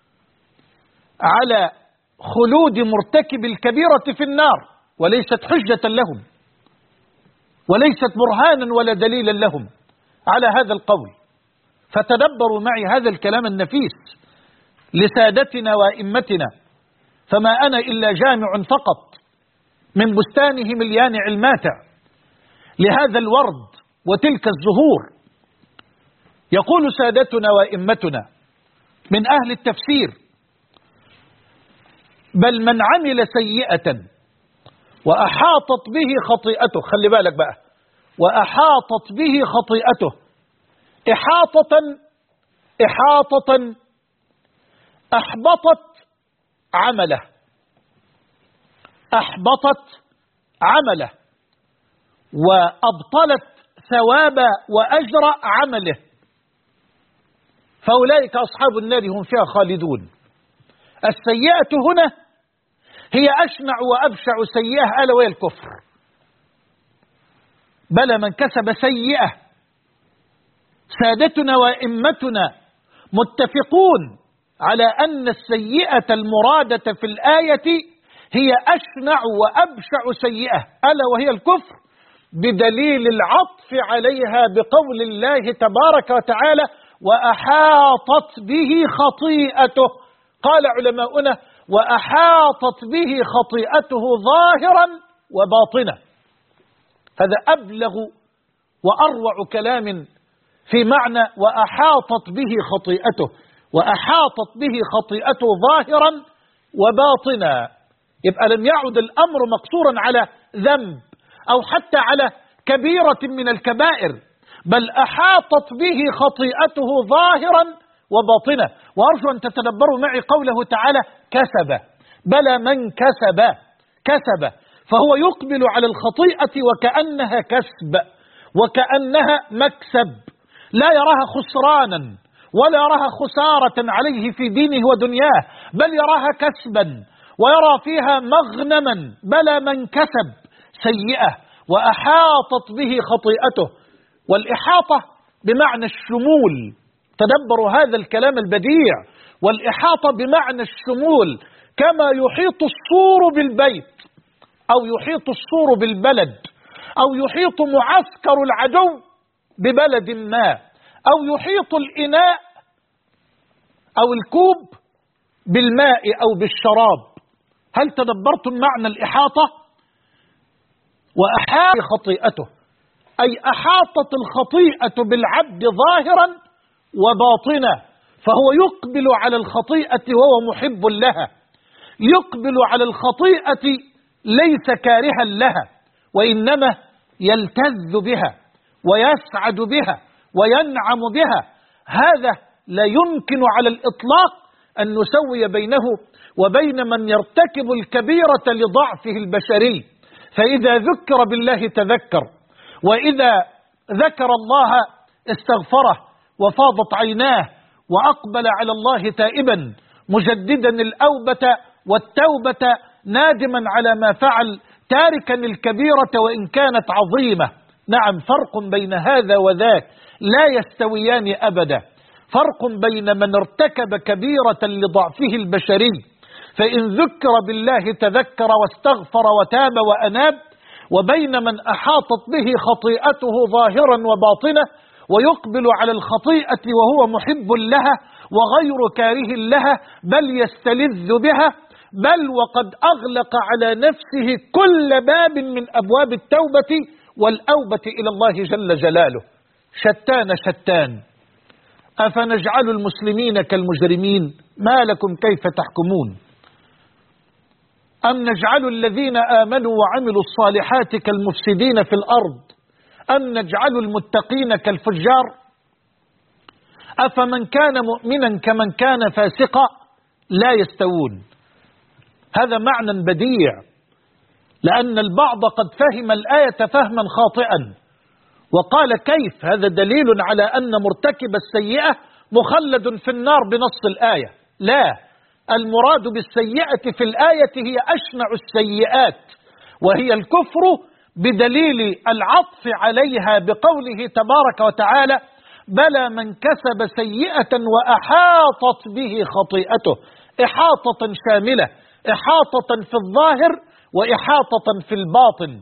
على خلود مرتكب الكبيرة في النار، وليست حجة لهم وليست برهانا ولا دليلا لهم على هذا القول. فتدبروا معي هذا الكلام النفيس لسادتنا وأئمتنا. فما أنا إلا جامع فقط من بستانهم اليانع الماتع لهذا الورد وتلك الزهور. يقول سادتنا وأئمتنا من أهل التفسير: بل من عمل سيئة وأحاطت به خطيئته. خلي بالك بقى، وأحاطت به خطيئته. إحاطة أحبطت عمله وأبطلت ثواب وأجر عمله، فأولئك أصحاب النار هم فيها خالدون. السيئة هنا هي أشنع وأبشع سيئة، ألا وهي الكفر. بل من كسب سيئة. سادتنا وأئمتنا متفقون على أن السيئة المرادة في الآية هي أشنع وأبشع سيئة، ألا وهي الكفر، بدليل العطف عليها بقول الله تبارك وتعالى: وأحاطت به خطيئته. قال علماؤنا: وأحاطت به خطيئته ظاهرا وباطنا. هذا أبلغ وأروع كلام في معنى وأحاطت به خطيئته. وأحاطت به خطيئته ظاهرا وباطنا. يبقى لم يعد الأمر مقصورا على ذنب أو حتى على كبيرة من الكبائر، بل أحاطت به خطيئته ظاهرا وباطنا. وأرجو أن تتدبروا معي قوله تعالى: كسب. بلى من كسب، فهو يقبل على الخطيئة وكأنها كسب وكأنها مكسب، لا يراها خسرانا ولا يراها خسارة عليه في دينه ودنياه، بل يراها كسبا ويرى فيها مغنما. بلى من كسب سيئة وأحاطت به خطيئته. والإحاطة بمعنى الشمول. تدبروا هذا الكلام البديع. والإحاطة بمعنى الشمول، كما يحيط السور بالبيت أو يحيط السور بالبلد أو يحيط معسكر العدو ببلد ما أو يحيط الإناء أو الكوب بالماء أو بالشراب. هل تدبرتم معنى الإحاطة؟ وأحاط خطيئته، أي أحاطت الخطيئة بالعبد ظاهرا وباطنا، فهو يقبل على الخطيئة وهو محب لها، يقبل على الخطيئة ليس كارها لها، وإنما يلتذ بها ويسعد بها وينعم بها. هذا لا يمكن على الإطلاق أن نسوي بينه وبين من يرتكب الكبيرة لضعفه البشري، فإذا ذكر بالله تذكر، وإذا ذكر الله استغفره وفاضت عيناه وأقبل على الله تائبا مجددا الأوبة والتوبة نادما على ما فعل تاركا الكبيرة وإن كانت عظيمة. نعم، فرق بين هذا وذاك، لا يستويان أبدا. فرق بين من ارتكب كبيرة لضعفه البشري فإن ذكر بالله تذكر واستغفر وتاب وأناب، وبين من أحاطت به خطيئته ظاهرا وباطنة ويقبل على الخطيئة وهو محب لها وغير كاره لها، بل يستلذ بها، بل وقد أغلق على نفسه كل باب من أبواب التوبة والأوبة إلى الله جل جلاله. شتان شتان. أفنجعل المسلمين كالمجرمين؟ ما لكم كيف تحكمون؟ أم نجعل الذين آمنوا وعملوا الصالحات كالمفسدين في الأرض أم نجعل المتقين كالفجار؟ أفمن كان مؤمنا كمن كان فاسقا لا يستوون. هذا معنى بديع، لأن البعض قد فهم الآية فهما خاطئا وقال كيف؟ هذا دليل على أن مرتكب السيئة مخلد في النار بنص الآية. لا، المراد بالسيئة في الآية هي أشنع السيئات، وهي الكفر، بدليل العطف عليها بقوله تبارك وتعالى: بلى من كسب سيئة وأحاطت به خطيئته. إحاطة شاملة، إحاطة في الظاهر وإحاطة في الباطن.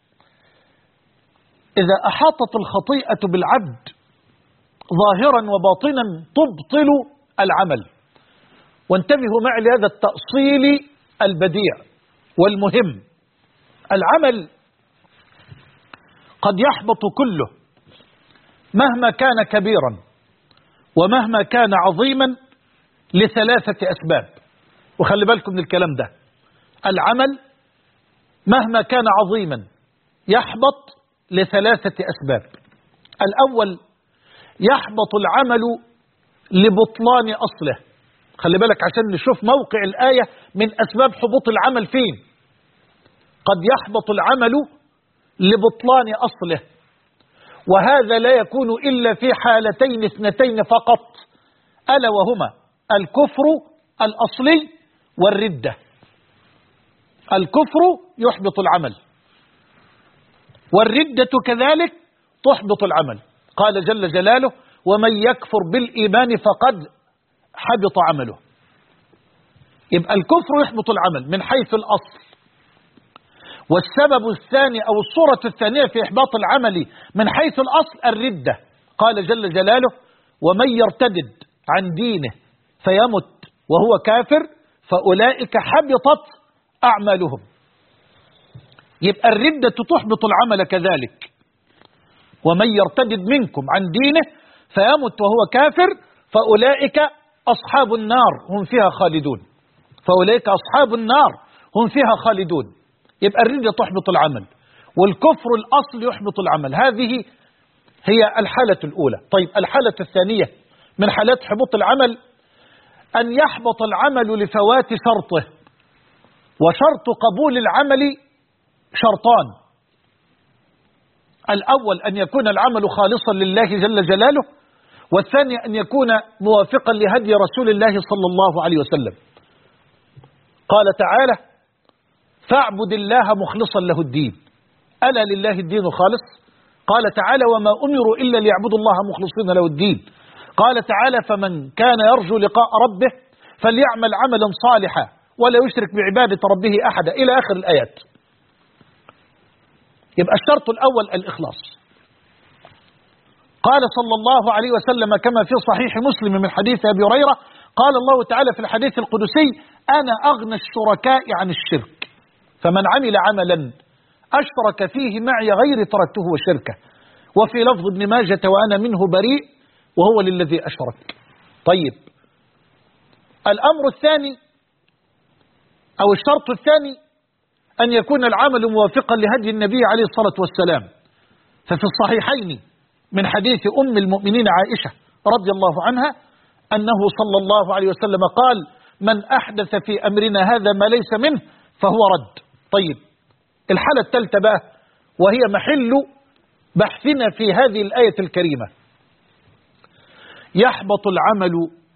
إذا أحاطت الخطيئة بالعبد ظاهرا وباطنا تبطل العمل. وانتبهوا معي لهذا التأصيل البديع والمهم. العمل قد يحبط كله مهما كان كبيرا ومهما كان عظيما لثلاثة أسباب. وخلي بالكم من الكلام ده. العمل مهما كان عظيما يحبط لثلاثة أسباب. الأول، يحبط العمل لبطلان أصله. خلي بالك عشان نشوف موقع الآية من أسباب حبوط العمل فين. قد يحبط العمل لبطلان أصله، وهذا لا يكون إلا في حالتين اثنتين فقط، ألا وهما الكفر الأصلي والردة. الكفر يحبط العمل، والردة كذلك تحبط العمل. قال جل جلاله: ومن يكفر بالإيمان فقد حبط عمله. يبقى الكفر يحبط العمل من حيث الأصل. والسبب الثاني أو الصورة الثانية في إحباط العمل من حيث الأصل الردة. قال جل جلاله: ومن يرتدد عن دينه فيمت وهو كافر فأولئك حبطت أعمالهم. يبقى الردة تحبط العمل كذلك. ومن يرتدد منكم عن دينه فيمت وهو كافر فأولئك أصحاب النار هم فيها خالدون. فأولئك أصحاب النار هم فيها خالدون. يبقى الردة تحبط العمل، والكفر الأصل يحبط العمل. هذه هي الحالة الأولى. طيب، الحالة الثانية من حالات حبوط العمل أن يحبط العمل لفوات شرطه. وشرط قبول العمل شرطان: الأول أن يكون العمل خالصا لله جل جلاله، والثاني أن يكون موافقا لهدي رسول الله صلى الله عليه وسلم. قال تعالى: فاعبد الله مخلصا له الدين، ألا لله الدين الخالص. قال تعالى: وما أمروا إلا ليعبدوا الله مخلصين له الدين. قال تعالى: فمن كان يرجو لقاء ربه فليعمل عملا صالحا ولا يشرك بعبادة ربه أحدا، إلى آخر الآيات. يبقى الشرط الأول الإخلاص. قال صلى الله عليه وسلم كما في صحيح مسلم من حديث أبي هريرة: قال الله تعالى في الحديث القدسي: أنا أغنى الشركاء عن الشرك، فمن عمل عملا أشرك فيه معي غيري تركته وشركه. وفي لفظ ابن ماجة: وأنا منه بريء وهو للذي أشرك. طيب، الأمر الثاني أو الشرط الثاني أن يكون العمل موافقا لهدي النبي عليه الصلاة والسلام. ففي الصحيحين من حديث أم المؤمنين عائشة رضي الله عنها أنه صلى الله عليه وسلم قال: من أحدث في أمرنا هذا ما ليس منه فهو رد. طيب، الحالة الثالثة بقى، وهي محل بحثنا في هذه الآية الكريمة: يحبط العمل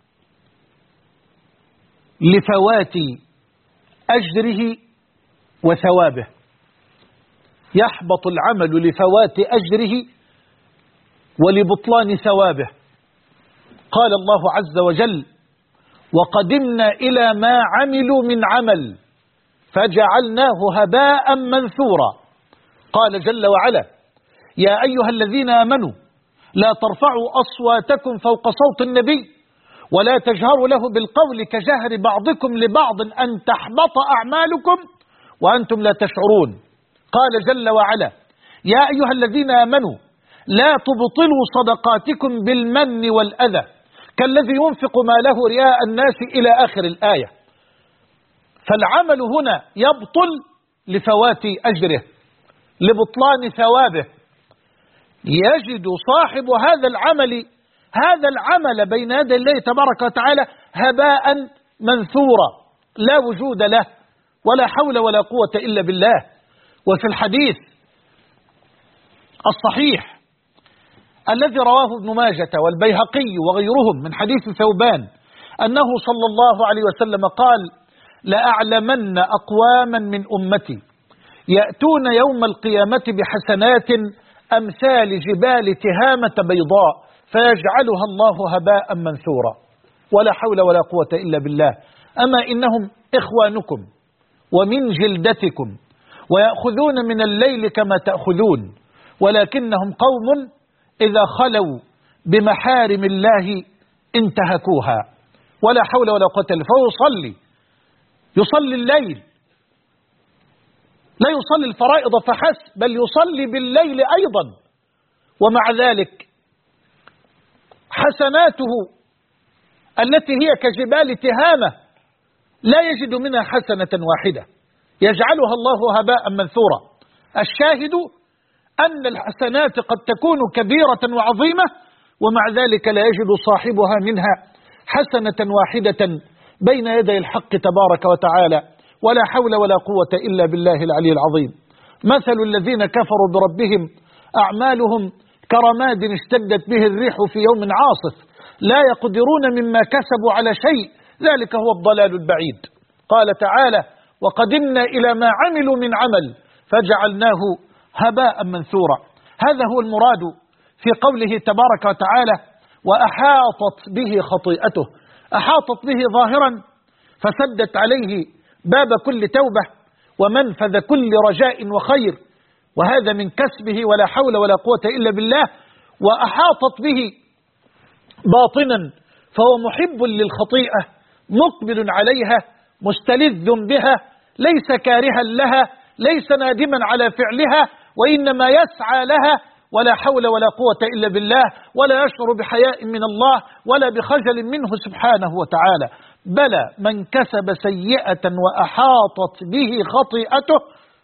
لفوات أجره وثوابه. يحبط العمل لفوات أجره ولبطلان ثوابه. قال الله عز وجل: وقدمنا إلى ما عملوا من عمل فجعلناه هباء منثورا. قال جل وعلا: يا أيها الذين آمنوا لا ترفعوا أصواتكم فوق صوت النبي ولا تجهروا له بالقول كجهر بعضكم لبعض أن تحبط أعمالكم وأنتم لا تشعرون. قال جل وعلا: يا أيها الذين آمنوا لا تبطلوا صدقاتكم بالمن والأذى كالذي ينفق ماله رياء الناس إلى آخر الآية. فالعمل هنا يبطل لفوات أجره، لبطلان ثوابه. يجد صاحب هذا العمل بين يدي الله تبارك وتعالى هباء منثورا، لا وجود له ولا حول ولا قوة إلا بالله. وفي الحديث الصحيح الذي رواه ابن ماجة والبيهقي وغيرهم من حديث ثوبان أنه صلى الله عليه وسلم قال: لأعلمن أقواما من أمتي يأتون يوم القيامة بحسنات أمثال جبال تهامة بيضاء فيجعلها الله هباء منثورا، ولا حول ولا قوة إلا بالله. أما إنهم إخوانكم ومن جلدتكم ويأخذون من الليل كما تأخذون، ولكنهم قوم إذا خلوا بمحارم الله انتهكوها، ولا حول ولا قوة إلا بالله. يصلي الليل، لا يصلي الفرائض فحسب بل يصلي بالليل أيضا، ومع ذلك حسناته التي هي كجبال تهامة لا يجد منها حسنة واحدة، يجعلها الله هباء منثورا. الشاهد أن الحسنات قد تكون كبيرة وعظيمة ومع ذلك لا يجد صاحبها منها حسنة واحدة بين يدي الحق تبارك وتعالى، ولا حول ولا قوة إلا بالله العلي العظيم. مثل الذين كفروا بربهم أعمالهم كرماد اشتدت به الريح في يوم عاصف لا يقدرون مما كسبوا على شيء ذلك هو الضلال البعيد. قال تعالى: وقدمنا إلى ما عملوا من عمل فجعلناه هباء منثورا. هذا هو المراد في قوله تبارك وتعالى: وأحاطت به خطيئته. أحاطت به ظاهرا فسدت عليه باب كل توبة ومنفذ كل رجاء وخير، وهذا من كسبه ولا حول ولا قوة إلا بالله. وأحاطت به باطنا فهو محب للخطيئة مقبل عليها مستلذ بها ليس كارها لها ليس نادما على فعلها وإنما يسعى لها، ولا حول ولا قوة إلا بالله، ولا يشعر بحياء من الله ولا بخجل منه سبحانه وتعالى. بلى من كسب سيئة وأحاطت به خطيئته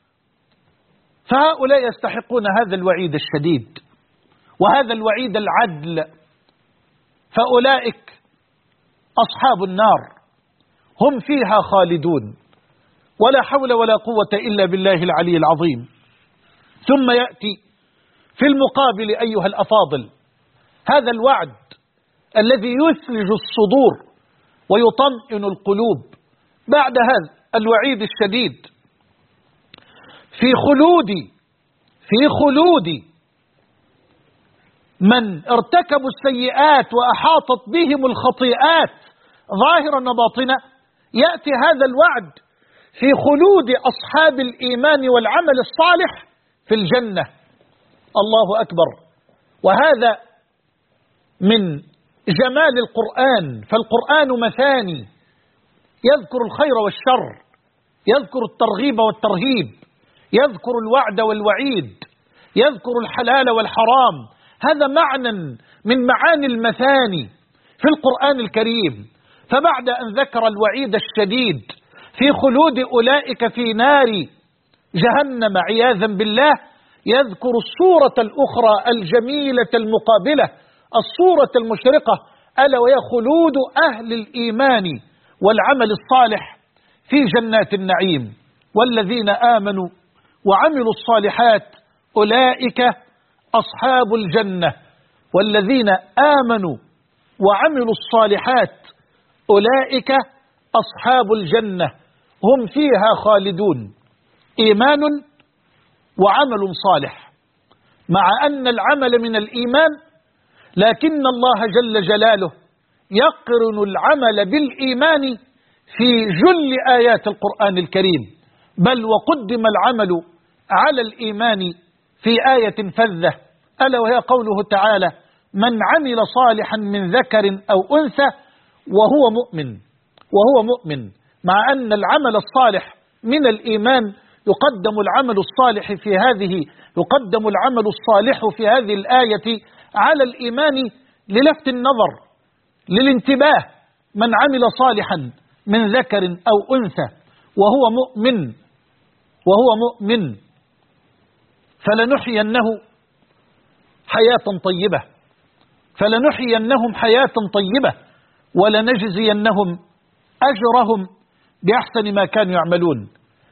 فهؤلاء يستحقون هذا الوعيد الشديد وهذا الوعيد العدل. فأولئك أصحاب النار هم فيها خالدون، ولا حول ولا قوة إلا بالله العلي العظيم. ثم يأتي في المقابل أيها الأفاضل هذا الوعد الذي يثلج الصدور ويطمئن القلوب بعد هذا الوعيد الشديد في خلود من ارتكبوا السيئات وأحاطت بهم الخطيئات ظاهرا وباطنا. يأتي هذا الوعد في خلود أصحاب الإيمان والعمل الصالح في الجنة. الله أكبر. وهذا من جمال القرآن، فالقرآن مثاني يذكر الخير والشر، يذكر الترغيب والترهيب، يذكر الوعد والوعيد، يذكر الحلال والحرام. هذا معنى من معاني المثاني في القرآن الكريم. فبعد أن ذكر الوعيد الشديد في خلود أولئك في نار جهنم عياذا بالله يذكر الصورة الأخرى الجميلة المقابلة، الصورة المشرقة ألا وهي خلود أهل الإيمان والعمل الصالح في جنات النعيم. والذين آمنوا وعملوا الصالحات أولئك أصحاب الجنة. والذين آمنوا وعملوا الصالحات أولئك أصحاب الجنة هم فيها خالدون. إيمان وعمل صالح، مع أن العمل من الإيمان، لكن الله جل جلاله يقرن العمل بالإيمان في جل آيات القرآن الكريم، بل وقدم العمل على الإيمان في آية فذة، ألا وهي قوله تعالى: من عمل صالحا من ذكر أو أنثى وهو مؤمن، مع أن العمل الصالح من الإيمان يقدم العمل الصالح في هذه الآية على الإيمان للفت النظر، للانتباه. من عمل صالحا من ذكر أو أنثى وهو مؤمن فلنحيينهم حياة طيبة ولنجزينهم أجرهم بأحسن ما كانوا يعملون.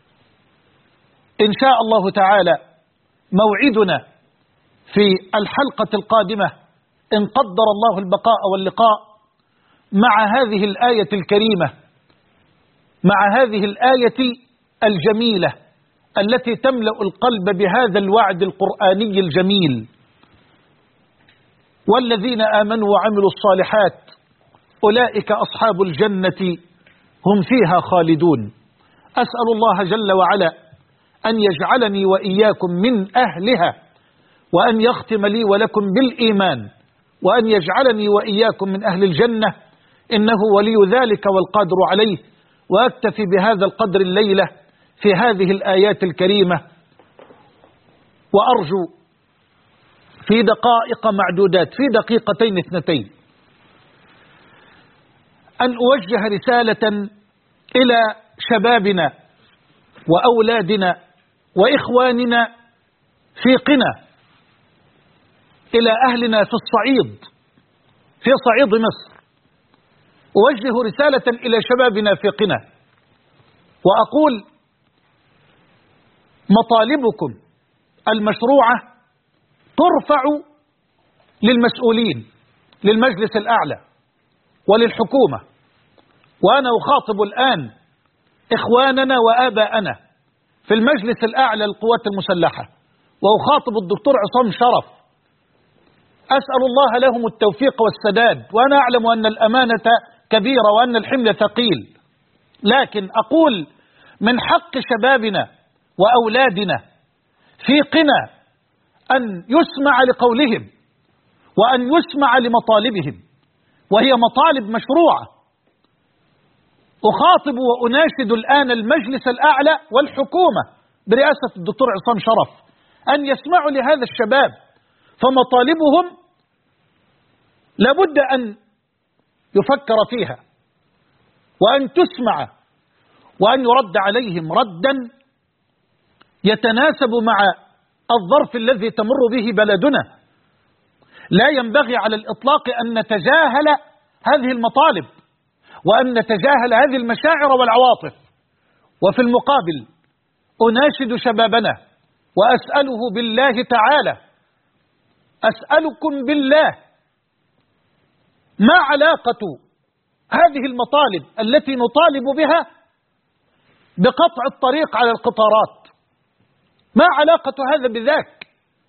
إن شاء الله تعالى موعدنا في الحلقة القادمة إن قدر الله البقاء واللقاء مع هذه الآية الكريمة، مع هذه الآية الجميلة التي تملأ القلب بهذا الوعد القرآني الجميل: والذين آمنوا وعملوا الصالحات أولئك أصحاب الجنة هم فيها خالدون. أسأل الله جل وعلا أن يجعلني وإياكم من أهلها، وأن يختم لي ولكم بالإيمان، وأن يجعلني وإياكم من أهل الجنة، إنه ولي ذلك والقادر عليه. وأكتفي بهذا القدر الليلة في هذه الآيات الكريمة، وأرجو في دقائق معدودات، في دقيقتين 2، أن أوجه رسالة إلى شبابنا وأولادنا وإخواننا في قنا، إلى أهلنا في الصعيد، في صعيد مصر. أوجه رسالة إلى شبابنا في قنا وأقول: مطالبكم المشروعة ترفع للمسؤولين، للمجلس الأعلى وللحكومة. وأنا أخاطب الآن إخواننا وآباءنا في المجلس الأعلى للقوات المسلحة، وأخاطب الدكتور عصام شرف، أسأل الله لهم التوفيق والسداد، وأنا أعلم أن الأمانة كبيرة وأن الحمل ثقيل، لكن أقول من حق شبابنا وأولادنا في قنا أن يسمع لقولهم وأن يسمع لمطالبهم، وهي مطالب مشروعة. أخاطب وأناشد الآن المجلس الأعلى والحكومة برئاسة الدكتور عصام شرف أن يسمعوا لهذا الشباب، فمطالبهم لابد أن يفكر فيها وأن تسمع وأن يرد عليهم ردا يتناسب مع الظرف الذي تمر به بلدنا. لا ينبغي على الإطلاق أن نتجاهل هذه المطالب وأن نتجاهل هذه المشاعر والعواطف. وفي المقابل أناشد شبابنا وأسأله بالله تعالى، أسألكم بالله، ما علاقة هذه المطالب التي نطالب بها بقطع الطريق على القطارات؟ ما علاقة هذا بذاك؟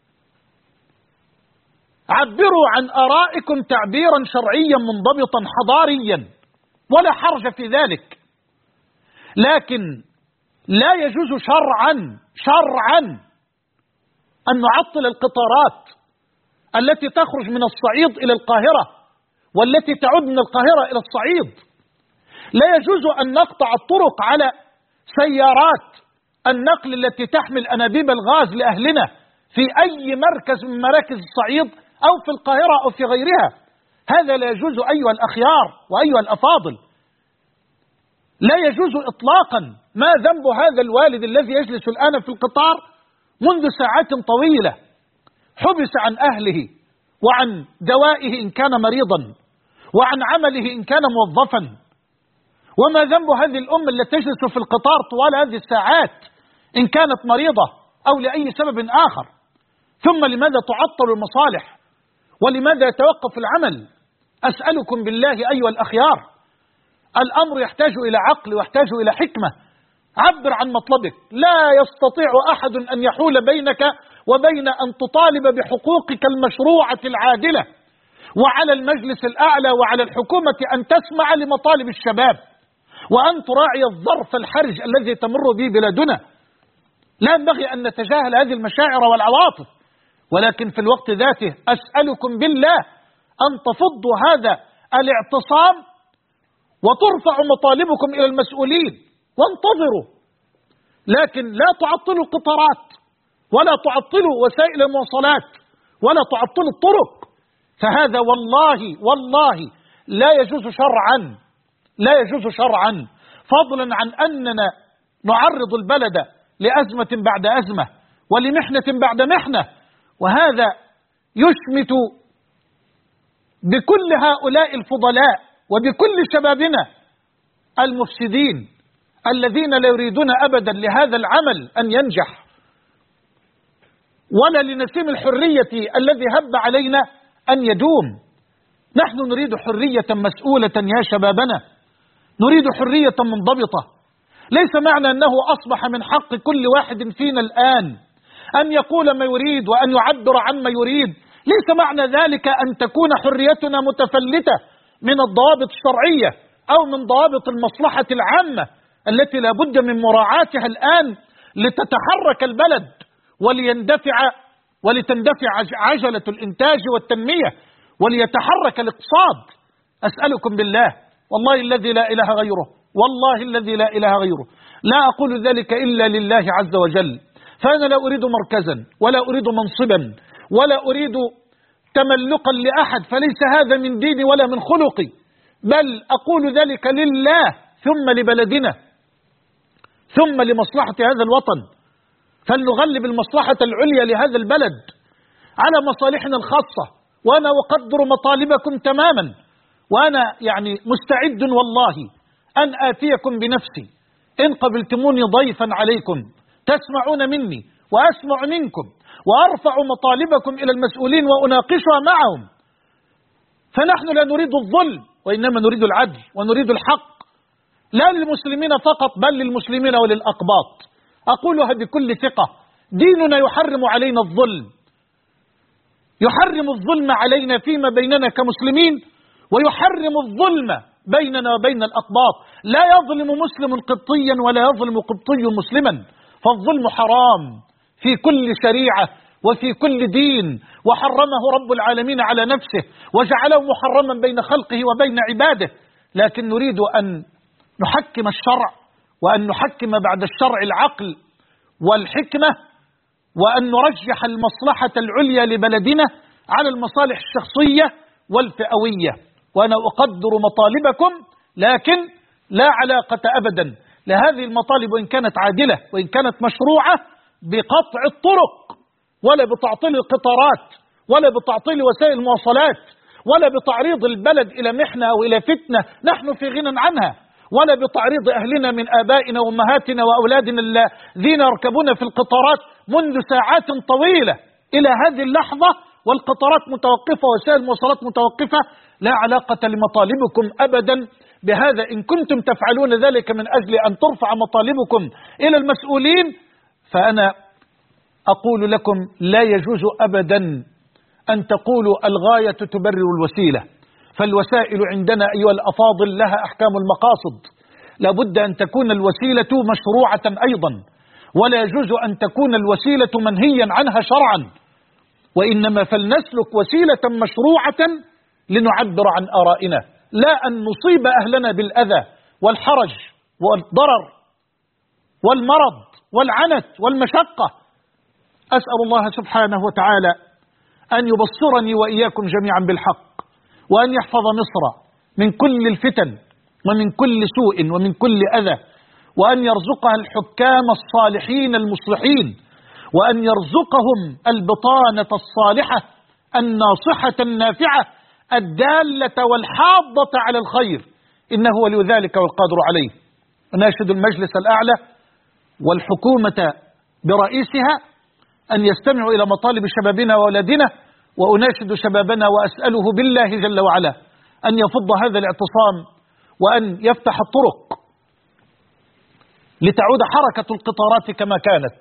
عبروا عن آرائكم تعبيرا شرعيا منضبطا حضاريا، ولا حرج في ذلك، لكن لا يجوز شرعا أن نعطل القطارات التي تخرج من الصعيد إلى القاهرة والتي تعود من القاهرة إلى الصعيد. لا يجوز أن نقطع الطرق على سيارات النقل التي تحمل أنابيب الغاز لأهلنا في أي مركز من مراكز الصعيد أو في القاهرة أو في غيرها. هذا لا يجوز أيها الأخيار وأيها الأفاضل، لا يجوز إطلاقا. ما ذنب هذا الوالد الذي يجلس الآن في القطار منذ ساعات طويلة، حبس عن أهله وعن دوائه إن كان مريضا، وعن عمله إن كان موظفا. وما ذنب هذه الأمة التي تجلس في القطار طوال هذه الساعات إن كانت مريضة أو لأي سبب آخر؟ ثم لماذا تعطل المصالح؟ ولماذا يتوقف العمل؟ أسألكم بالله أيها الأخيار، الأمر يحتاج إلى عقل ويحتاج إلى حكمة. عبر عن مطلبك، لا يستطيع أحد أن يحول بينك وبين أن تطالب بحقوقك المشروعة العادلة. وعلى المجلس الأعلى وعلى الحكومة أن تسمع لمطالب الشباب، وأن تراعي الظرف الحرج الذي تمر به بلادنا. لا ينبغي أن نتجاهل هذه المشاعر والعواطف، ولكن في الوقت ذاته أسألكم بالله أن تفضوا هذا الاعتصام وترفعوا مطالبكم إلى المسؤولين وانتظروا، لكن لا تعطلوا القطارات ولا تعطلوا وسائل المواصلات ولا تعطلوا الطرق، فهذا والله لا يجوز شرعا، لا يجوز شرعا، فضلا عن أننا نعرض البلد لأزمة بعد أزمة ولمحنة بعد محنة. وهذا يشمت بكل هؤلاء الفضلاء وبكل شبابنا المفسدين الذين لا يريدون أبدا لهذا العمل أن ينجح، ولا لنسيم الحرية الذي هب علينا أن يدوم. نحن نريد حرية مسؤولة يا شبابنا، نريد حرية منضبطة. ليس معنى أنه أصبح من حق كل واحد فينا الآن أن يقول ما يريد وأن يعبر عن ما يريد. ليس معنى ذلك أن تكون حريتنا متفلتة من الضوابط الشرعية أو من ضوابط المصلحة العامة التي لا بد من مراعاتها الآن لتتحرك البلد ولتندفع عجلة الإنتاج والتنمية وليتحرك الاقتصاد. أسألكم بالله والله الذي لا إله غيره، والله الذي لا إله غيره، لا أقول ذلك إلا لله عز وجل. فأنا لا أريد مركزا ولا أريد منصبا ولا أريد تملقا لأحد، فليس هذا من ديني ولا من خلقي، بل أقول ذلك لله ثم لبلدنا ثم لمصلحة هذا الوطن. فلنغلب المصلحة العليا لهذا البلد على مصالحنا الخاصة. وأنا أقدر مطالبكم تماما، وأنا مستعد والله أن آتيكم بنفسي إن قبلتموني ضيفا عليكم، تسمعون مني وأسمع منكم وأرفع مطالبكم إلى المسؤولين وأناقشها معهم. فنحن لا نريد الظلم وإنما نريد العدل ونريد الحق، لا للمسلمين فقط بل للمسلمين وللأقباط. أقولها بكل ثقة، ديننا يحرم علينا الظلم، يحرم الظلم علينا فيما بيننا كمسلمين، ويحرم الظلم بيننا وبين الأقباط. لا يظلم مسلم قبطيا ولا يظلم قبطي مسلما، فالظلم حرام في كل شريعة وفي كل دين، وحرمه رب العالمين على نفسه وجعله محرما بين خلقه وبين عباده. لكن نريد أن نحكم الشرع، وأن نحكم بعد الشرع العقل والحكمة، وأن نرجح المصلحة العليا لبلدنا على المصالح الشخصية والفئوية. وأنا أقدر مطالبكم، لكن لا علاقة أبدا لهذه المطالب وإن كانت عادلة وإن كانت مشروعة بقطع الطرق ولا بتعطيل القطارات ولا بتعطيل وسائل المواصلات ولا بتعريض البلد إلى محنة أو إلى فتنة نحن في غنى عنها، ولا بتعريض أهلنا من آبائنا وأمهاتنا وأولادنا الذين يركبون في القطارات منذ ساعات طويلة إلى هذه اللحظة والقطارات متوقفة وسائل المواصلات متوقفة. لا علاقة لمطالبكم أبدا بهذا. إن كنتم تفعلون ذلك من أجل أن ترفع مطالبكم إلى المسؤولين، فأنا أقول لكم لا يجوز أبدا أن تقولوا الغاية تبرر الوسيلة، فالوسائل عندنا أيها الأفاضل لها أحكام المقاصد، لابد أن تكون الوسيلة مشروعة أيضا، ولا يجوز أن تكون الوسيلة منهيا عنها شرعا، وإنما فلنسلك وسيلة مشروعة لنعبر عن آرائنا، لا أن نصيب أهلنا بالأذى والحرج والضرر والمرض والعنت والمشقة. أسأل الله سبحانه وتعالى أن يبصرني وإياكم جميعا بالحق، وأن يحفظ مصر من كل الفتن ومن كل سوء ومن كل أذى، وأن يرزقها الحكام الصالحين المصلحين، وأن يرزقهم البطانة الصالحة الناصحة النافعة الدالة والحاضة على الخير، إنه ولي ذلك والقادر عليه. أناشد المجلس الأعلى والحكومة برئيسها أن يستمعوا إلى مطالب شبابنا وأولادنا، وأناشد شبابنا وأسأله بالله جل وعلا أن يفض هذا الاعتصام وأن يفتح الطرق لتعود حركة القطارات كما كانت،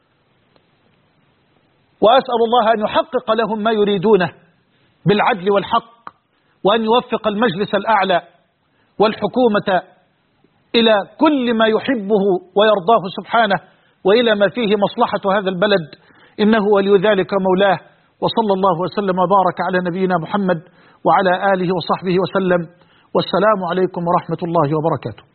وأسأل الله أن يحقق لهم ما يريدونه بالعدل والحق، وأن يوفق المجلس الأعلى والحكومة إلى كل ما يحبه ويرضاه سبحانه، وإلى ما فيه مصلحة هذا البلد، إنه ولي ذلك مولاه. وصلى الله وسلم وبارك على نبينا محمد وعلى آله وصحبه وسلم، والسلام عليكم ورحمة الله وبركاته.